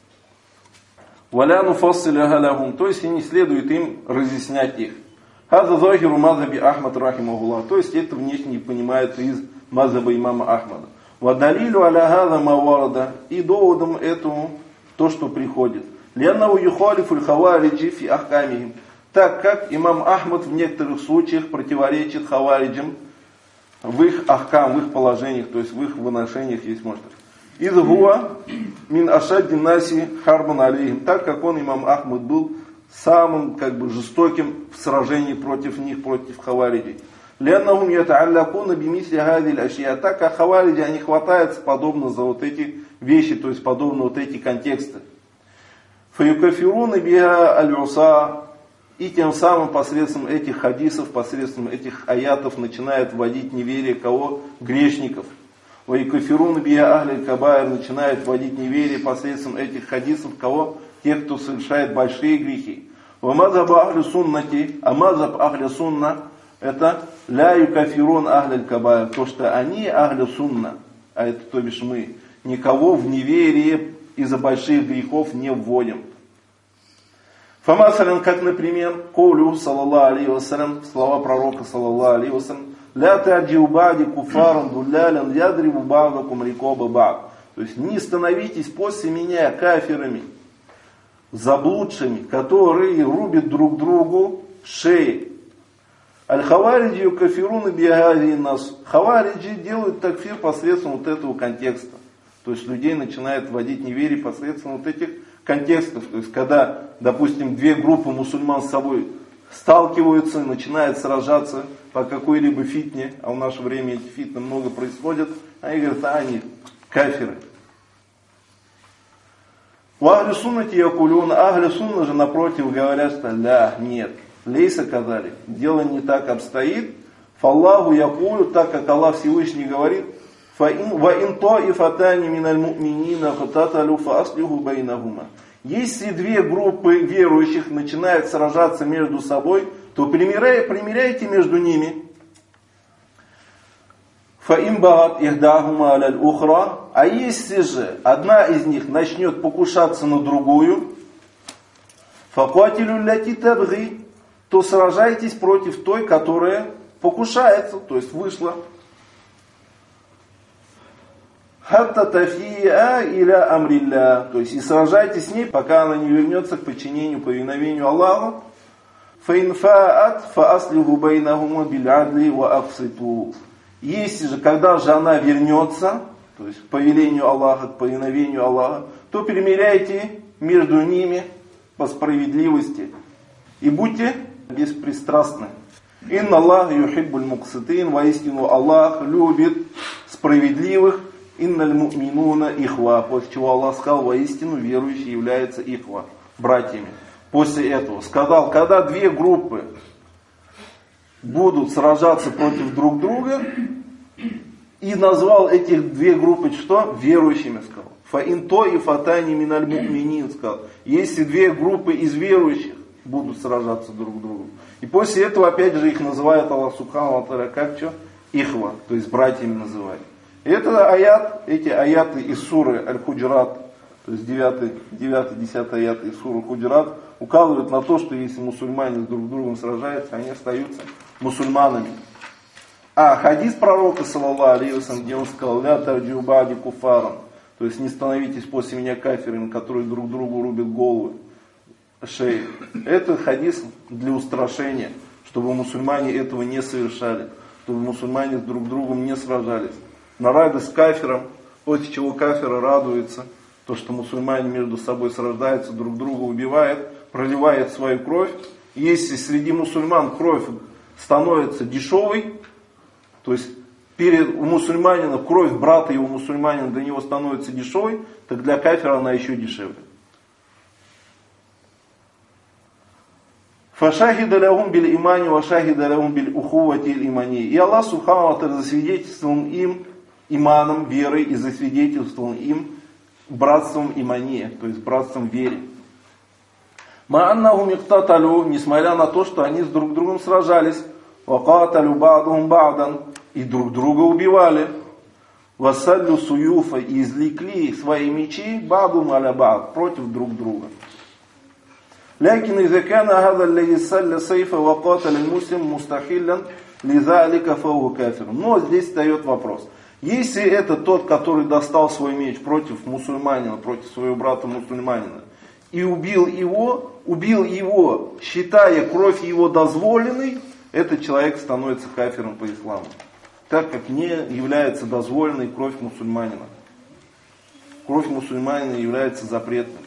Валяну фассиля галягум, то есть и не следует им разъяснять их. Хаза захиру мазаби Ахмад рахимахуллах, то есть это внешне понимается из мазаба имама Ахмада. Вадалилю аля хаза маварада, и доводом этому то, что приходит. Ляннау юхалифу хавариджи фи ахкамихим, так как имам Ахмад в некоторых случаях противоречит хавариджам в их ахкам, в их положениях, то есть в их выношениях, есть может. Из гуа мин ашадди наси харбан алейхим, так как он, имам Ахмад, был самым как бы жестоким в сражении против них, против хавариджей. Ляннахум ятааллакуна бимисли гадиль ашия, так как хавариджи, они хватаются подобно за вот эти вещи, то есть подобно вот эти контексты. Фаюкафируна биха аль-уса, и тем самым посредством этих хадисов, посредством этих аятов начинает вводить неверие кого? Грешников. Ваюкафируна биха ахль кабайр, начинает вводить неверие посредством этих хадисов кого? Тех, кто совершает большие грехи. Вамазаб ахлю суннати, а мазаб ахлю сунна, это ля юкафирун ахль кабайр, то, что они ахлю сунна, а это то бишь мы, никого в неверие из-за больших грехов не вводим. Фамасалин, как, например, Коулю, саллаллаху алейхи вассалям, слова пророка, саллаллаху алейхи вассалям, «Ля таджиу ба'ди куфаран дуллялян ядрибу ба'дакум рикоба ба'д». То есть, не становитесь после меня кафирами, заблудшими, которые рубят друг другу шеи. Аль-Хавариджи кафируна биагади нас. Хавариджи делают такфир посредством вот этого контекста. То есть людей начинают вводить неверие посредством вот этих контекстов. То есть когда, допустим, две группы мусульман с собой сталкиваются, начинают сражаться по какой-либо фитне, а в наше время эти фитны много происходят, они говорят, а они кафиры. У ахли суннати якулюн, ахли сунна же напротив говорят, что да, нет, лейса казали, дело не так обстоит. Фаллаху якулю, так как Аллах Всевышний говорит, ва ин таифатани миналь му'минина хататалю фааслиху байнахума. Если две группы верующих начинают сражаться между собой, то примиряй, примиряйте между ними. Фаим багат ихдахума аляль ухра. А если же одна из них начнет покушаться на другую, факуатилю ляти табги, то сражайтесь против той, которая покушается, то есть вышла. Хатта тафия иля амрилля, то есть и сражайтесь с ней, пока она не вернется к подчинению, повиновению Аллаху. Фаинфаат фааслиху байнахума бил'адли ва акситу. Если же, когда же она вернется, то есть к повелению Аллаха, к повиновению Аллаха, то примиряйте между ними по справедливости и будьте беспристрастны. Инна Аллах юхиббуль мукситин, воистину Аллах любит справедливых. Инналь му'минуна ихва, после чего Аллах сказал, воистину верующие являются ихва, братьями. После этого сказал, когда две группы будут сражаться против друг друга, и назвал этих две группы что? Верующими, сказал. Фаин то и фатани миналь му'минин, сказал. Если две группы из верующих будут сражаться друг с другом. И после этого опять же их называет Аллах Субхану ва Тааля как что? Ихва, то есть братьями называют. И это аят, эти аяты из суры Аль-Худжрат, то есть девятый-десятый аят из суры Худжрат, указывают на то, что если мусульмане друг с другом сражаются, они остаются мусульманами. А хадис пророка, саллаллаху алейхи вассалям, где он сказал, ля тарджиу ба'ди куфаран, то есть не становитесь после меня кафирами, которые друг другу рубят головы, шеи. Это хадис для устрашения, чтобы мусульмане этого не совершали, чтобы мусульмане друг с другом не сражались. На радость кафирам, после чего кафиры радуются, то, что мусульмане между собой сражаются, друг друга убивают, проливают свою кровь. Если среди мусульман кровь становится дешевой, то есть перед, у мусульманина кровь брата его мусульманина для него становится дешевой, так для кафира она еще дешевле. Фашахида лягум биль имани, вашахида лягум биль ухувати иль имани. И Аллах Субхану ва Тааля засвидетельствовал им иманом, верой, и засвидетельствовал им братством имани, то есть братством веры. Ма'аннахум иктаталю, несмотря на то, что они с друг другом сражались, вакаталю ба'духум ба'дан, и друг друга убивали, вассаллю суюфа, и извлекли свои мечи, ба'духум аля ба'д, против друг друга. Лякин изакана хаза аллази салля сайфа вакаталь муслим мустахиллян лизалика фау кафир. Но здесь встает вопрос. Если это тот, который достал свой меч против мусульманина, против своего брата мусульманина, и убил его, убил его, считая кровь его дозволенной, этот человек становится кафиром по исламу, так как не является дозволенной кровь мусульманина. Кровь мусульманина является запретной.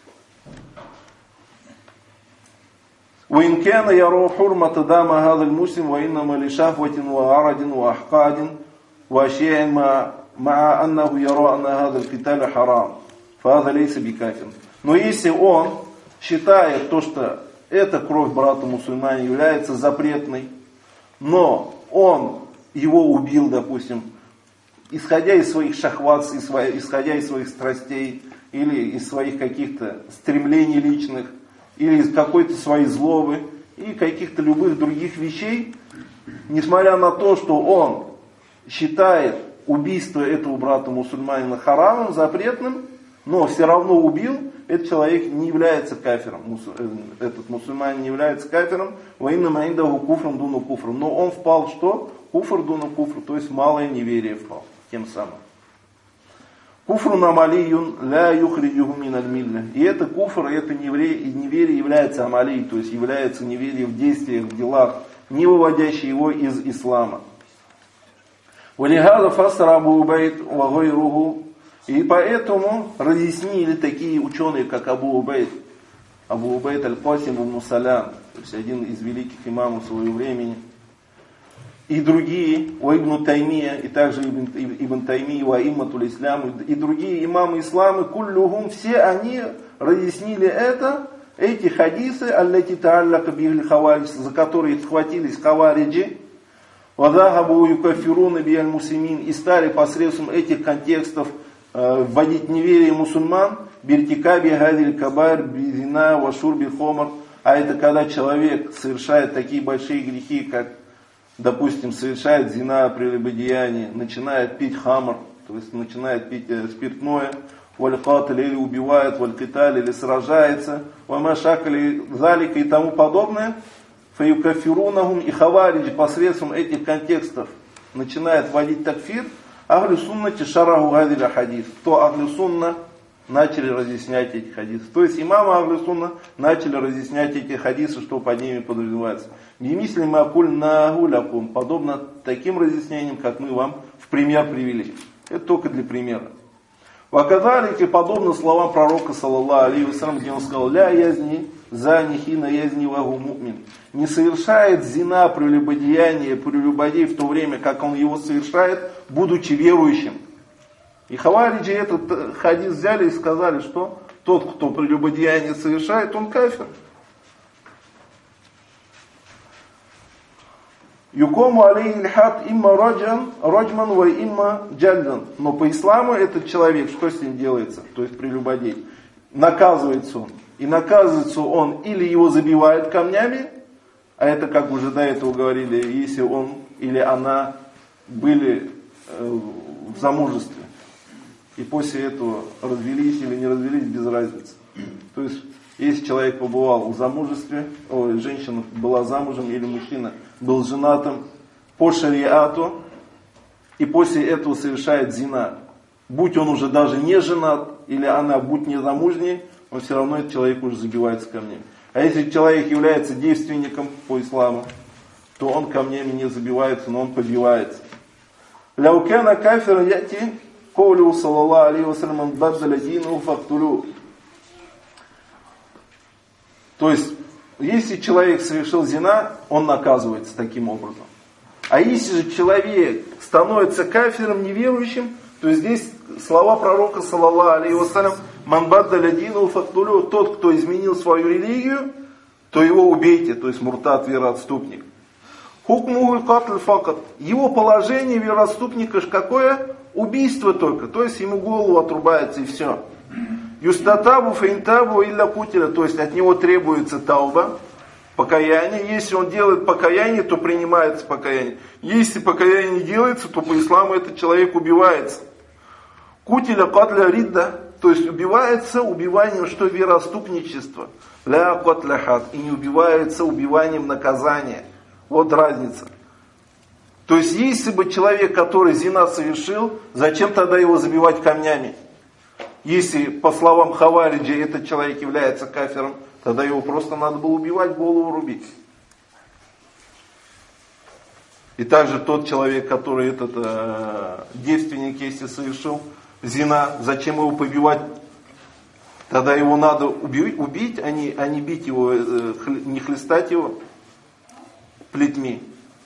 وإن كان يرى حرمة دام هذا المسلم وإنما لشهوة وعرض وأحقاد وأشياء مع مع أنه يرى أن هذا القتال حرام فهذا ليس بكافر. Но если он считает то, что эта кровь брата мусульманина является запретной, но он его убил, допустим, исходя из своих шахват, исходя из своих страстей или из своих каких-то стремлений личных, или из какой-то своей злобы, и каких-то любых других вещей, несмотря на то, что он считает убийство этого брата мусульманина харамом, запретным, но все равно убил, этот человек не является кафиром, этот мусульманин не является кафиром, воинным индаху куфром дуну куфром, но он впал в что? Куфр дуну куфр, то есть малое неверие впал, тем самым. Куфрун амалиюн ля юхриджуху миналь милля. И это куфр, это неверие является амалией, то есть является неверием в действиях, в делах, не выводящий его из ислама. Валихаза фассара Абу Убайд ва гайруху. И поэтому разъяснили такие ученые, как Абу Убайд, Абу Убайд аль-Касим ибн Салям, то есть один из великих имамов своего времени, и другие, о Ибн Таймия, и также Ибн, Ибн Таймия, о Имматуль Ислам, и другие имамы ислама, куллюхум, все они разъяснили это, эти хадисы, аллати тааллака бихиль хаваридж, за которые схватились хавариджи, вадахабу юкафируна биаль мусимин, и стали посредством этих контекстов э, вводить неверие мусульман, биртикаби гадиль кабар, бизина, вашур бихомар, а это когда человек совершает такие большие грехи, как, допустим, совершает зина, прелюбодеяние, начинает пить хамр, то есть начинает пить э, спиртное, валькаталь или убивает, валькиталь или сражается, вамашакали залика и тому подобное, фаюкафирунахум и хаваридж посредством этих контекстов начинает вводить такфир, ахлю суннати шараху гадиля хадис, то ахлю сунна начали разъяснять эти хадисы. То есть имамы ахлю сунна начали разъяснять эти хадисы, что под ними подразумевается. Бимисли макуль нагулякум, подобно таким разъяснениям, как мы вам в пример привели. Это только для примера. Ваказалики, подобно словам пророка, саллаллаху алейхи вассалям, где он сказал: ля язни зани хина язни вагу му'мин. Не совершает зина, прелюбодеяние, прелюбодей в то время, как он его совершает, будучи верующим. И хавариджи этот хадис взяли и сказали, что тот, кто прелюбодеяние совершает, он кафир. Юкому алейхи льхад имма раджан, раджман ва имма джальдан. Но по исламу этот человек, что с ним делается? То есть прелюбодей. Наказывается он. И наказывается он или его забивают камнями, а это, как уже до этого говорили, если он или она были э, в замужестве. И после этого развелись или не развелись, без разницы. То есть, если человек побывал в замужестве, о, женщина была замужем или мужчина был женатым по шариату, и после этого совершает зина, будь он уже даже не женат, или она будь не замужней, он все равно этот человек уже забивается камнями. А если человек является девственником по исламу, то он камнями не забивается, но он побивается. Ляукена кафир яти коулю саллаллаху алейхи вассалям баддаля дину фактулю. То есть, если человек совершил зина, он наказывается таким образом. А если же человек становится кафиром, неверующим, то здесь слова пророка, саллаллаху алейхи вассалям, ман баддаля дину фактулю, тот, кто изменил свою религию, то его убейте, то есть муртад, вероотступник. Хукмухуль катль факат. Его положение вероотступника какое? Убийство только, то есть ему голову отрубается и все. Юстатабу фейнтабу илля кутиля, то есть от него требуется тауба, покаяние. Если он делает покаяние, то принимается покаяние. Если покаяние не делается, то по исламу этот человек убивается. Кутиля катля ридда, то есть убивается убиванием, что вероотступничество. Ля катля хад, и не убивается убиванием наказания. Вот разница. То есть, если бы человек, который зина совершил, зачем тогда его забивать камнями? Если, по словам хавариджи, этот человек является кафиром, тогда его просто надо было убивать, голову рубить. И также тот человек, который этот э, девственник, если совершил зина, зачем его побивать? Тогда его надо убить, убить а, не, а не бить его, э, хли, не хлестать его плетьми.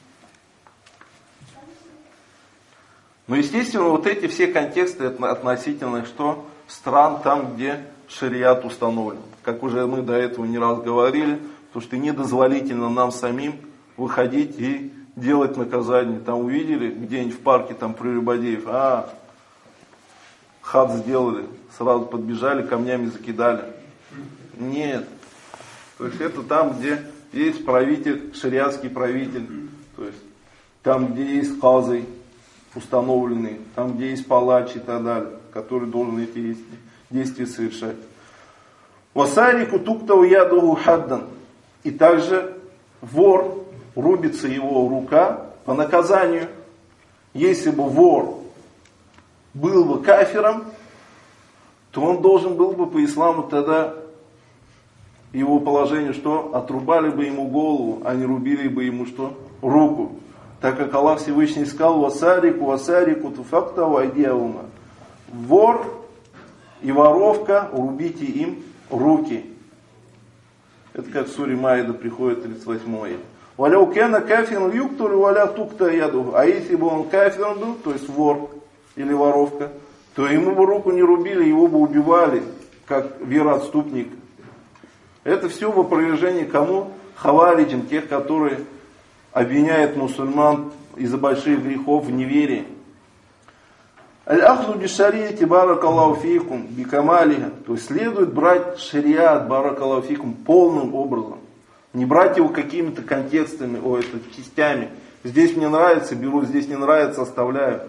Но, естественно, вот эти все контексты относительно что? Стран, там, где шариат установлен. Как уже мы до этого не раз говорили, то что недозволительно нам самим выходить и делать наказание. Там увидели где-нибудь в парке там прелюбодеев, а, хат сделали, сразу подбежали, камнями закидали. Нет. То есть это там, где есть правитель, шариатский правитель. То есть там, где есть казы установленный, там, где есть палач и так далее, который должен эти действия совершать. Васарику туктау ядуху хаддан. И также вор, рубится его рука по наказанию. Если бы вор был бы кафиром, то он должен был бы по исламу тогда его положение, что отрубали бы ему голову, а не рубили бы ему что? Руку. Так как Аллах Всевышний сказал: «Васарику, васарику, туфактау айдиаума». Вор и воровка, рубите им руки. Это как в суре Маида приходит тридцать восьмой. «Валяу кена кафирун юктулю валя тукта яду». А если бы он кафиром был, то есть вор или воровка, то ему бы руку не рубили, его бы убивали, как вероотступник. Это все в опровержении кому? Хавариджам, тех, которые обвиняют мусульман из-за больших грехов в неверии. Аль-ахзу бишарияти баракаллаху фикум бикамалиха. То есть следует брать шариат баракаллаху фикум полным образом. Не брать его какими-то контекстами, о, это частями. Здесь мне нравится, беру, здесь не нравится, оставляю.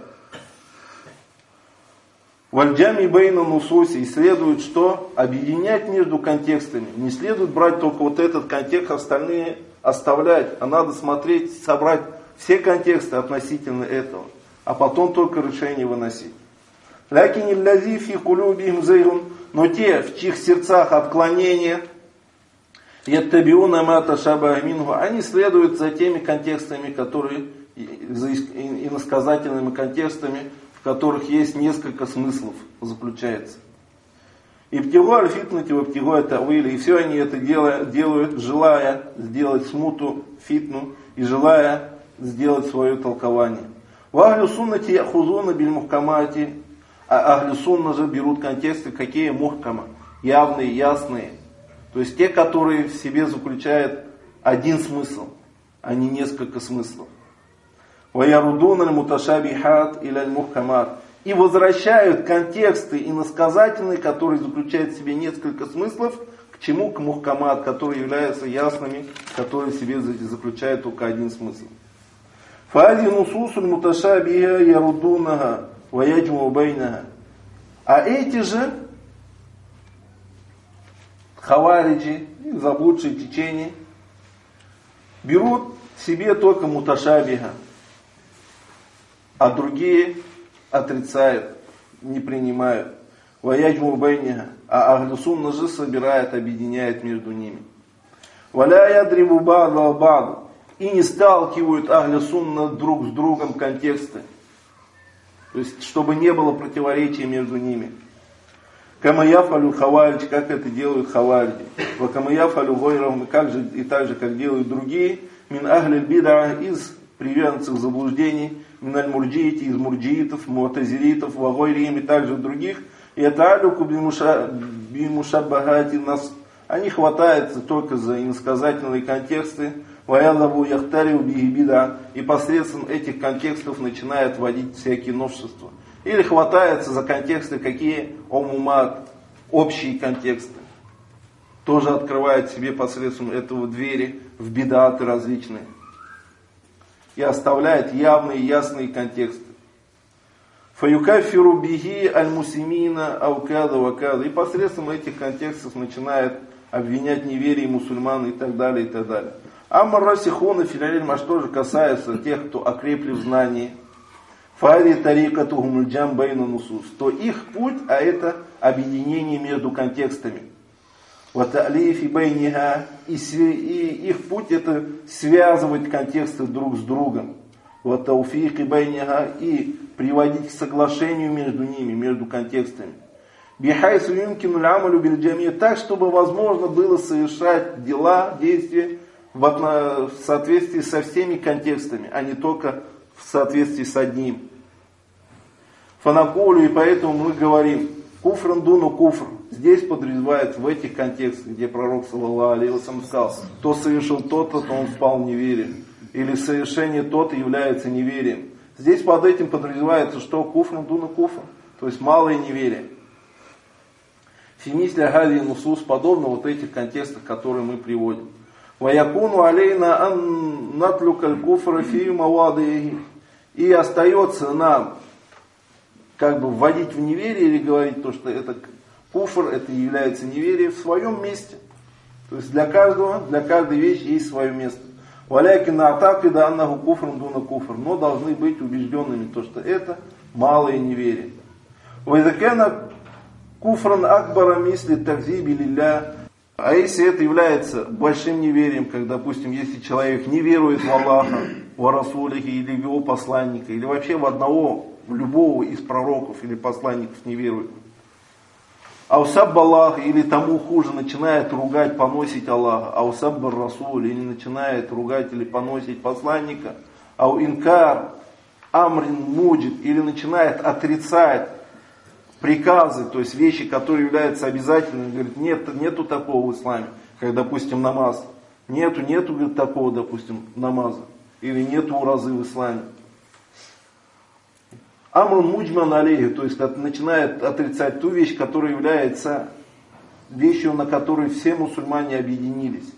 Вальджами бейна нусуси. И следует что? Объединять между контекстами. Не следует брать только вот этот контекст, остальные оставлять. А надо смотреть, собрать все контексты относительно этого. А потом только решение выносить. Лякини лязи фи кулюбихим зейрун. Но те, в чьих сердцах отклонения, яттабиуна ма ташабаха минху, они следуют за теми контекстами, которые, за иносказательными контекстами, в которых есть несколько смыслов, заключается. И птигу аль-фитнати, и птигу аль-тавили, и все они это делают, делают, желая сделать смуту, фитну, и желая сделать свое толкование. В ахлю суннати яхузуна биль мухкамати, а ахлю сунна же берут контексты, какие мухкама, явные, ясные. То есть те, которые в себе заключают один смысл, а не несколько смыслов. وَيَرُدُونَ الْمُتَشَابِهَاتِ إِلَى الْمُحْكَمَاتِ. И возвращают контексты иносказательные, которые заключают в себе несколько смыслов, к чему? К мухкамат, которые являются ясными, которые в себе заключают только один смысл. فَهَذِهِ نُصُوصُ الْمُتَشَابِهَ يَرُدُونَهَا وَيَجْمُعُ بَيْنَهَا. А эти же хавариджи, заблудшие течения, берут себе только муташабиха, а другие отрицают, не принимают. Ваяджму байниха, а ахлю сунна же собирает, объединяет между ними. Валя ядрибу ба'да ба'да. И не сталкивают ахлю сунна друг с другом контексты. То есть, чтобы не было противоречия между ними. Камаяфалю хаваридж, как это делают хавариджи. Ва камаяфалю гойрам, как же, и так же, как делают другие. Мин ахлиль бида, из приверженцев заблуждений. Мин аль-мурджиити, из мурджиитов, муатазилитов, ва гойрихим, и также других. И это алюку бимушаббахати нас. Они хватаются только за иносказательные контексты. Ваялаву яхтариу бихибида. И посредством этих контекстов начинают вводить всякие новшества. Или хватается за контексты, какие омумат, общие контексты. Тоже открывает себе посредством этого двери в бидаты различные. И оставляет явные, ясные контексты. Фаюкафиру бихи аль-мусимина аукада вакада. И посредством этих контекстов начинает обвинять неверие мусульман и так далее, и так далее. Амар расихуна филялильма, что же касается тех, кто окрепли в знании, фари тарикатухум джам байна нусус, то их путь, а это объединение между контекстами. Ваталифи байниха, и их путь это связывать контексты друг с другом. Ватауфики байниха, и приводить к соглашению между ними, между контекстами. Бихайсу юмкину лямалю бильджамия, так, чтобы возможно было совершать дела, действия в соответствии со всеми контекстами, а не только в соответствии с одним. Фанакулю, и поэтому мы говорим, куфран дуну куфр. Здесь подразумевает в этих контекстах, где пророк саллаллаху алейхи ва саллям сказал, кто совершил то-то, то он впал в неверие. Или совершение то-то является неверием. Здесь под этим подразумевается, что куфран дуну куфр, то есть малое неверие. Фимисля хади нусус, подобно вот этих контекстах, которые мы приводим. Ваякуну алейна ан натлюкаль куфра фи мавадихи. И остается нам как бы вводить в неверие или говорить то, что это Куфр это является неверие в своем месте. То есть для каждого, для каждой вещи есть свое место. Валякин атакида аннаху куфрун дуна куфр. Но должны быть убежденными, то, что это малое неверие. Вайзакена куфран акбара мисли такзиби лилля. А если это является большим неверием, как, допустим, если человек не верует в Аллаха, в Расулихе или в его посланника, или вообще в одного, в любого из пророков или посланников не верует. Аусаб Аллах, или тому хуже, начинает ругать, поносить Аллаха. Аусаб Расул, или начинает ругать или поносить посланника. Ау инкар, амрин муджид, или начинает отрицать приказы, то есть вещи, которые являются обязательными. Говорит, нет, нету такого в исламе, как, допустим, намаз. Нету, нету, говорит, такого, допустим, намаза. Или нету уразы в исламе. Амрун муджман алейхи, то есть начинает отрицать ту вещь, которая является вещью, на которой все мусульмане объединились.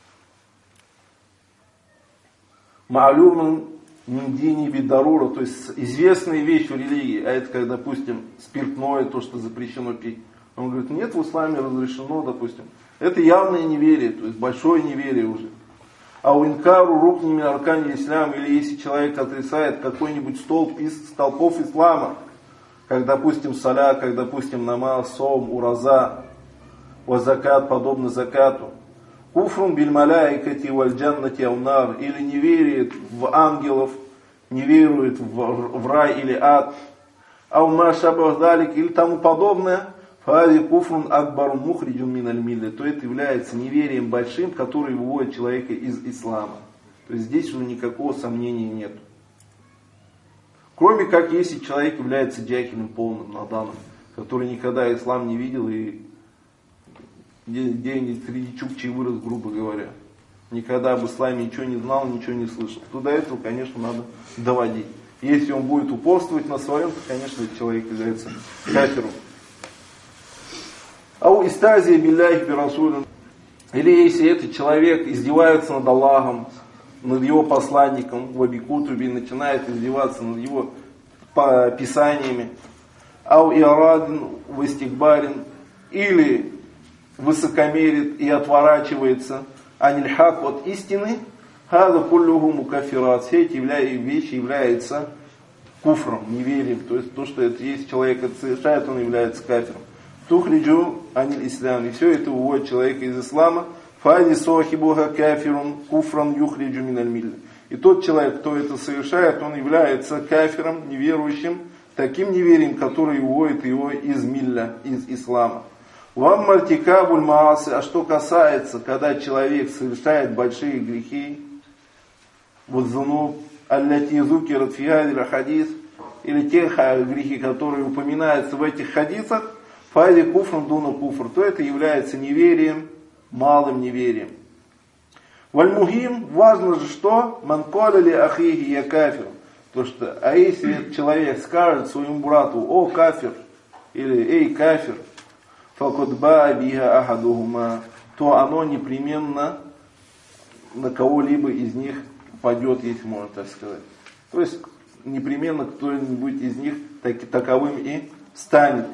Ма'люман миндини бидарура, то есть известная вещь в религии, а это как, допустим, спиртное, то, что запрещено пить. Он говорит, нет, в исламе разрешено, допустим. Это явное неверие, то есть большое неверие уже. А у инкару рукними аркани ислам, или если человек отрицает какой-нибудь столб из столпов ислама, как, допустим, саля, как, допустим, намаз, сом, ураза, вазакат, подобно закату. Куфрун биль маляикати валь джаннати аунар, или не верит в ангелов, не верует в, в рай или ад, аума шабахдалик, или тому подобное, фади куфрун акбарун мухриджун миналь милля, то это является неверием большим, который выводит человека из ислама. То есть здесь уже никакого сомнения нет. Кроме как если человек является джахилем полным, наданом, который никогда ислам не видел и где-нибудь среди чукчей вырос, грубо говоря. Никогда об исламе ничего не знал, ничего не слышал. То до этого, конечно, надо доводить. Если он будет упорствовать на своем, то, конечно, этот человек является кафиром. Ау истазия билляхи бирасулин. Или если этот человек издевается над Аллахом, над его посланником, в абикутубе, начинает издеваться над его писаниями. Ау иарадин вастигбарин. Или высокомерит и отворачивается анильхак от истины, хада куллюху мукафират. Все эти вещи являются куфром, неверием. То есть то, что это есть, человек это совершает, он является кафиром. Тухриджу аниль ислам. И все это уводит человека из ислама. Фади сохибуха кафирун куфран юхриджу миналь милля. И тот человек, кто это совершает, он является кафиром, неверующим, таким неверием, который уводит его из милля, из ислама. Вам мартикабуль маасы, а что касается, когда человек совершает большие грехи, вот зунуб, аллати зукират фи хадил хадис, или те грехи, которые упоминаются в этих хадисах, фади куфрун дуна куфр, то это является неверием, малым неверием. Вальмухим, важно же что, манколяли ахихи я кафир, то что, а если человек скажет своему брату, о кафир, или эй кафир, факудба биха ахадухума, то оно непременно на кого-либо из них падет, если можно так сказать. То есть непременно кто-нибудь из них так, таковым и станет.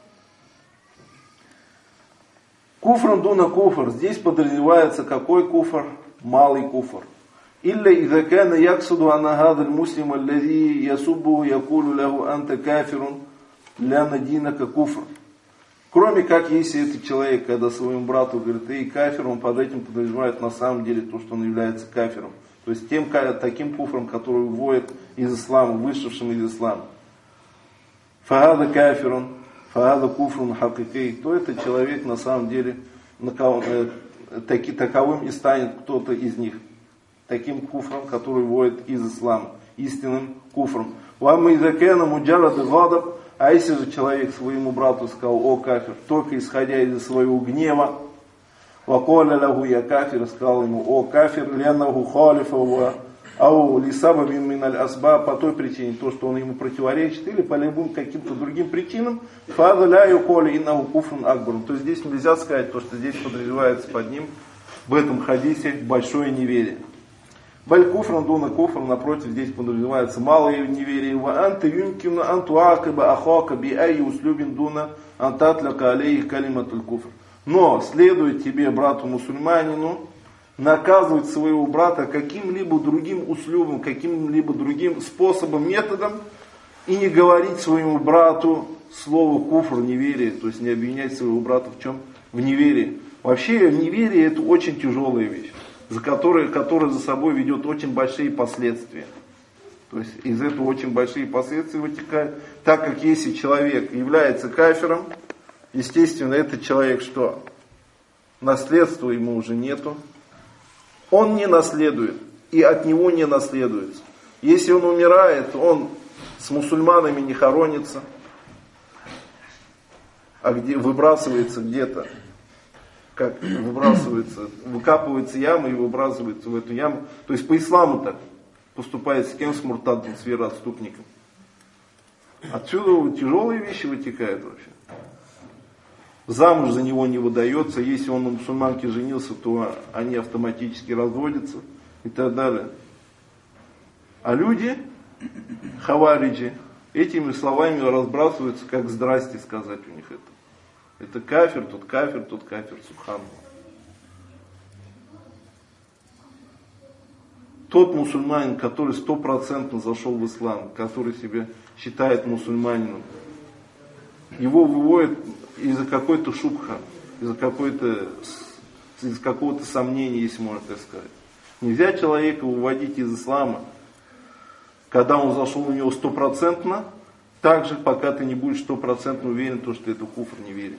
Куфран дуна куфр. Здесь подразумевается какой куфр? Малый куфр. Илля иза кана яксуду ана хадаль муслим аллази ясуббу якулу лаху анта кафирун ляна динака куфр. Кроме как, если этот человек, когда своему брату говорит, эй, кафир, он под этим подразумевает на самом деле то, что он является кафиром. То есть тем, таким куфром, который выводит из ислама, вышедшим из ислама. Фагада кафирун, фагада куфрун хакикей. То этот человек на самом деле таки, таковым и станет кто-то из них. Таким куфром, который выводит из ислама. Истинным куфром. Вамма изакена муджарад гадаб. А если же человек своему брату сказал, о кафир, только исходя из своего гнева, ваколя лаху я кафир, сказал ему, о кафир, ленаху халифа, ау лисаба бин миналь асба, по той причине, то, что он ему противоречит, или по любым каким-то другим причинам, фада ля юколи иннаху куфрун акбар. То есть здесь нельзя сказать, то, что здесь подразумевается под ним, в этом хадисе, большое неверие. Баль куфран дуна куфр, напротив, здесь подразумевается малое неверие. Ва анта юмкина анту акиба ахака би ай услюбин дуна антатляка алейх калиматуль куфр. Но следует тебе, брату-мусульманину, наказывать своего брата каким-либо другим услюбом, каким-либо другим способом, методом, и не говорить своему брату слово куфр, неверие, то есть не обвинять своего брата в чем? В неверии. Вообще неверие это очень тяжелая вещь, за которой, которая за собой ведет очень большие последствия. То есть из этого очень большие последствия вытекают, так как если человек является кафиром, естественно, этот человек что? Наследства ему уже нету. Он не наследует, и от него не наследуется. Если он умирает, он с мусульманами не хоронится, а где выбрасывается где-то, как выбрасывается, выкапывается яма и выбрасывается в эту яму. То есть по исламу так поступает с кем? С муртадом, с вероотступником. Отсюда тяжелые вещи вытекают вообще. Замуж за него не выдается, если он на мусульманке женился, то они автоматически разводятся и так далее. А люди, хавариджи, этими словами разбрасываются, как здрасте сказать у них это. Это кафир, тут кафир, тут кафир, субханаллах. Тот мусульманин, который стопроцентно зашел в ислам, который себя считает мусульманином, его выводят из-за какой-то шубха, из-за какой-то, из какого-то сомнения, если можно так сказать. Нельзя человека выводить из ислама, когда он зашел в него стопроцентно, так же, пока ты не будешь стопроцентно уверен, то, что это куфр неверие.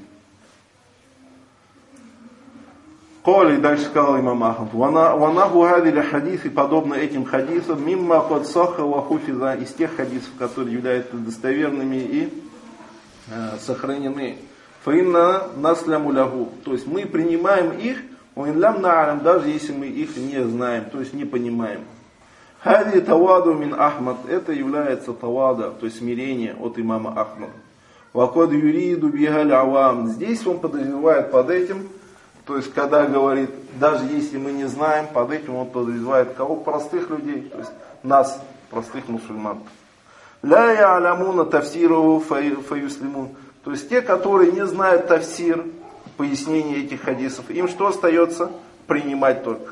Коли, дальше сказал имам Ахмад, ванаху хадили хадисы, подобно этим хадисам, мимма код саха ва хуфиза, из тех хадисов, которые являются достоверными и э, сохранены. Фаинна насляму лягу, то есть мы принимаем их, уинлям на'алям, даже если мы их не знаем, то есть не понимаем. Хади таваду мин Ахмад, это является тавада, то есть смирение от имама Ахмада. Вакод юриду бигаль авам, здесь он подразумевает под этим, то есть когда говорит, даже если мы не знаем, под этим он подразумевает кого? Простых людей, то есть нас, простых мусульман. Ля я'алямуна тафсиру фаюслимун, то есть те, которые не знают тафсир, пояснение этих хадисов, им что остается? Принимать только.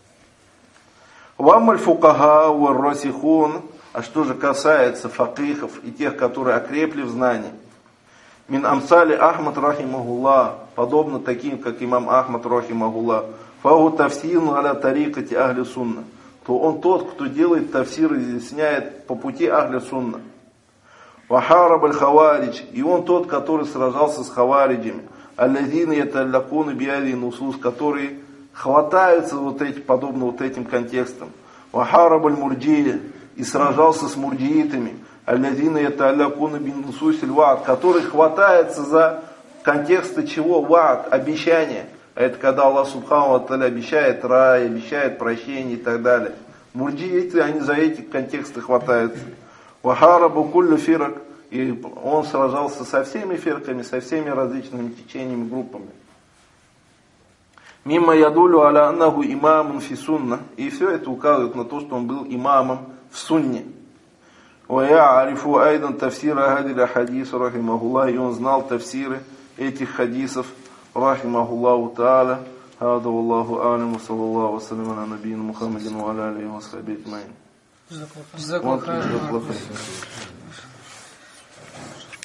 Вамаль фукаха варрасихун, а что же касается факихов и тех, которые окрепли в знании. Мин амсали Ахмад рахимахуллах, подобно таким, как имам Ахмад рахимахуллах, фау тафсиру аля тарикати ахли сунна, то он тот, кто делает тафсир и изъясняет по пути ахли сунна. Вахараб аль-хаваридж, и он тот, который сражался с хавариджами, аллазина яталлакуна биади нусус, которые хватаются вот эти, подобно вот этим контекстам. Вахараб аль-мурджия, и сражался с мурджиитами, аллазина яталлакуна бин нусус аль-ва'д, которые хватаются за контексты чего? Ва'д, обещание. А это когда Аллах субхану ва тааля обещает рай, обещает прощение и так далее. Мурджииты, они за эти контексты хватаются. Вахарабу куллю фирак, и он сражался со всеми фирками, со всеми различными течениями, группами. Мимма ядулю аля аннаху имамун фи сунна, и все это указывает на то, что он был имамом в сунне. Ва я'арифу айдан тафсира хадиля хадиса рахимахуллах, и он знал тафсиры этих хадисов рахимахуллаху та'аля. Хада валлаху алям, ва саллаллаху ва салям аля набийна Мухаммадин ва аля алейхи ва сахбихи аджмаин. جزاك الله خير.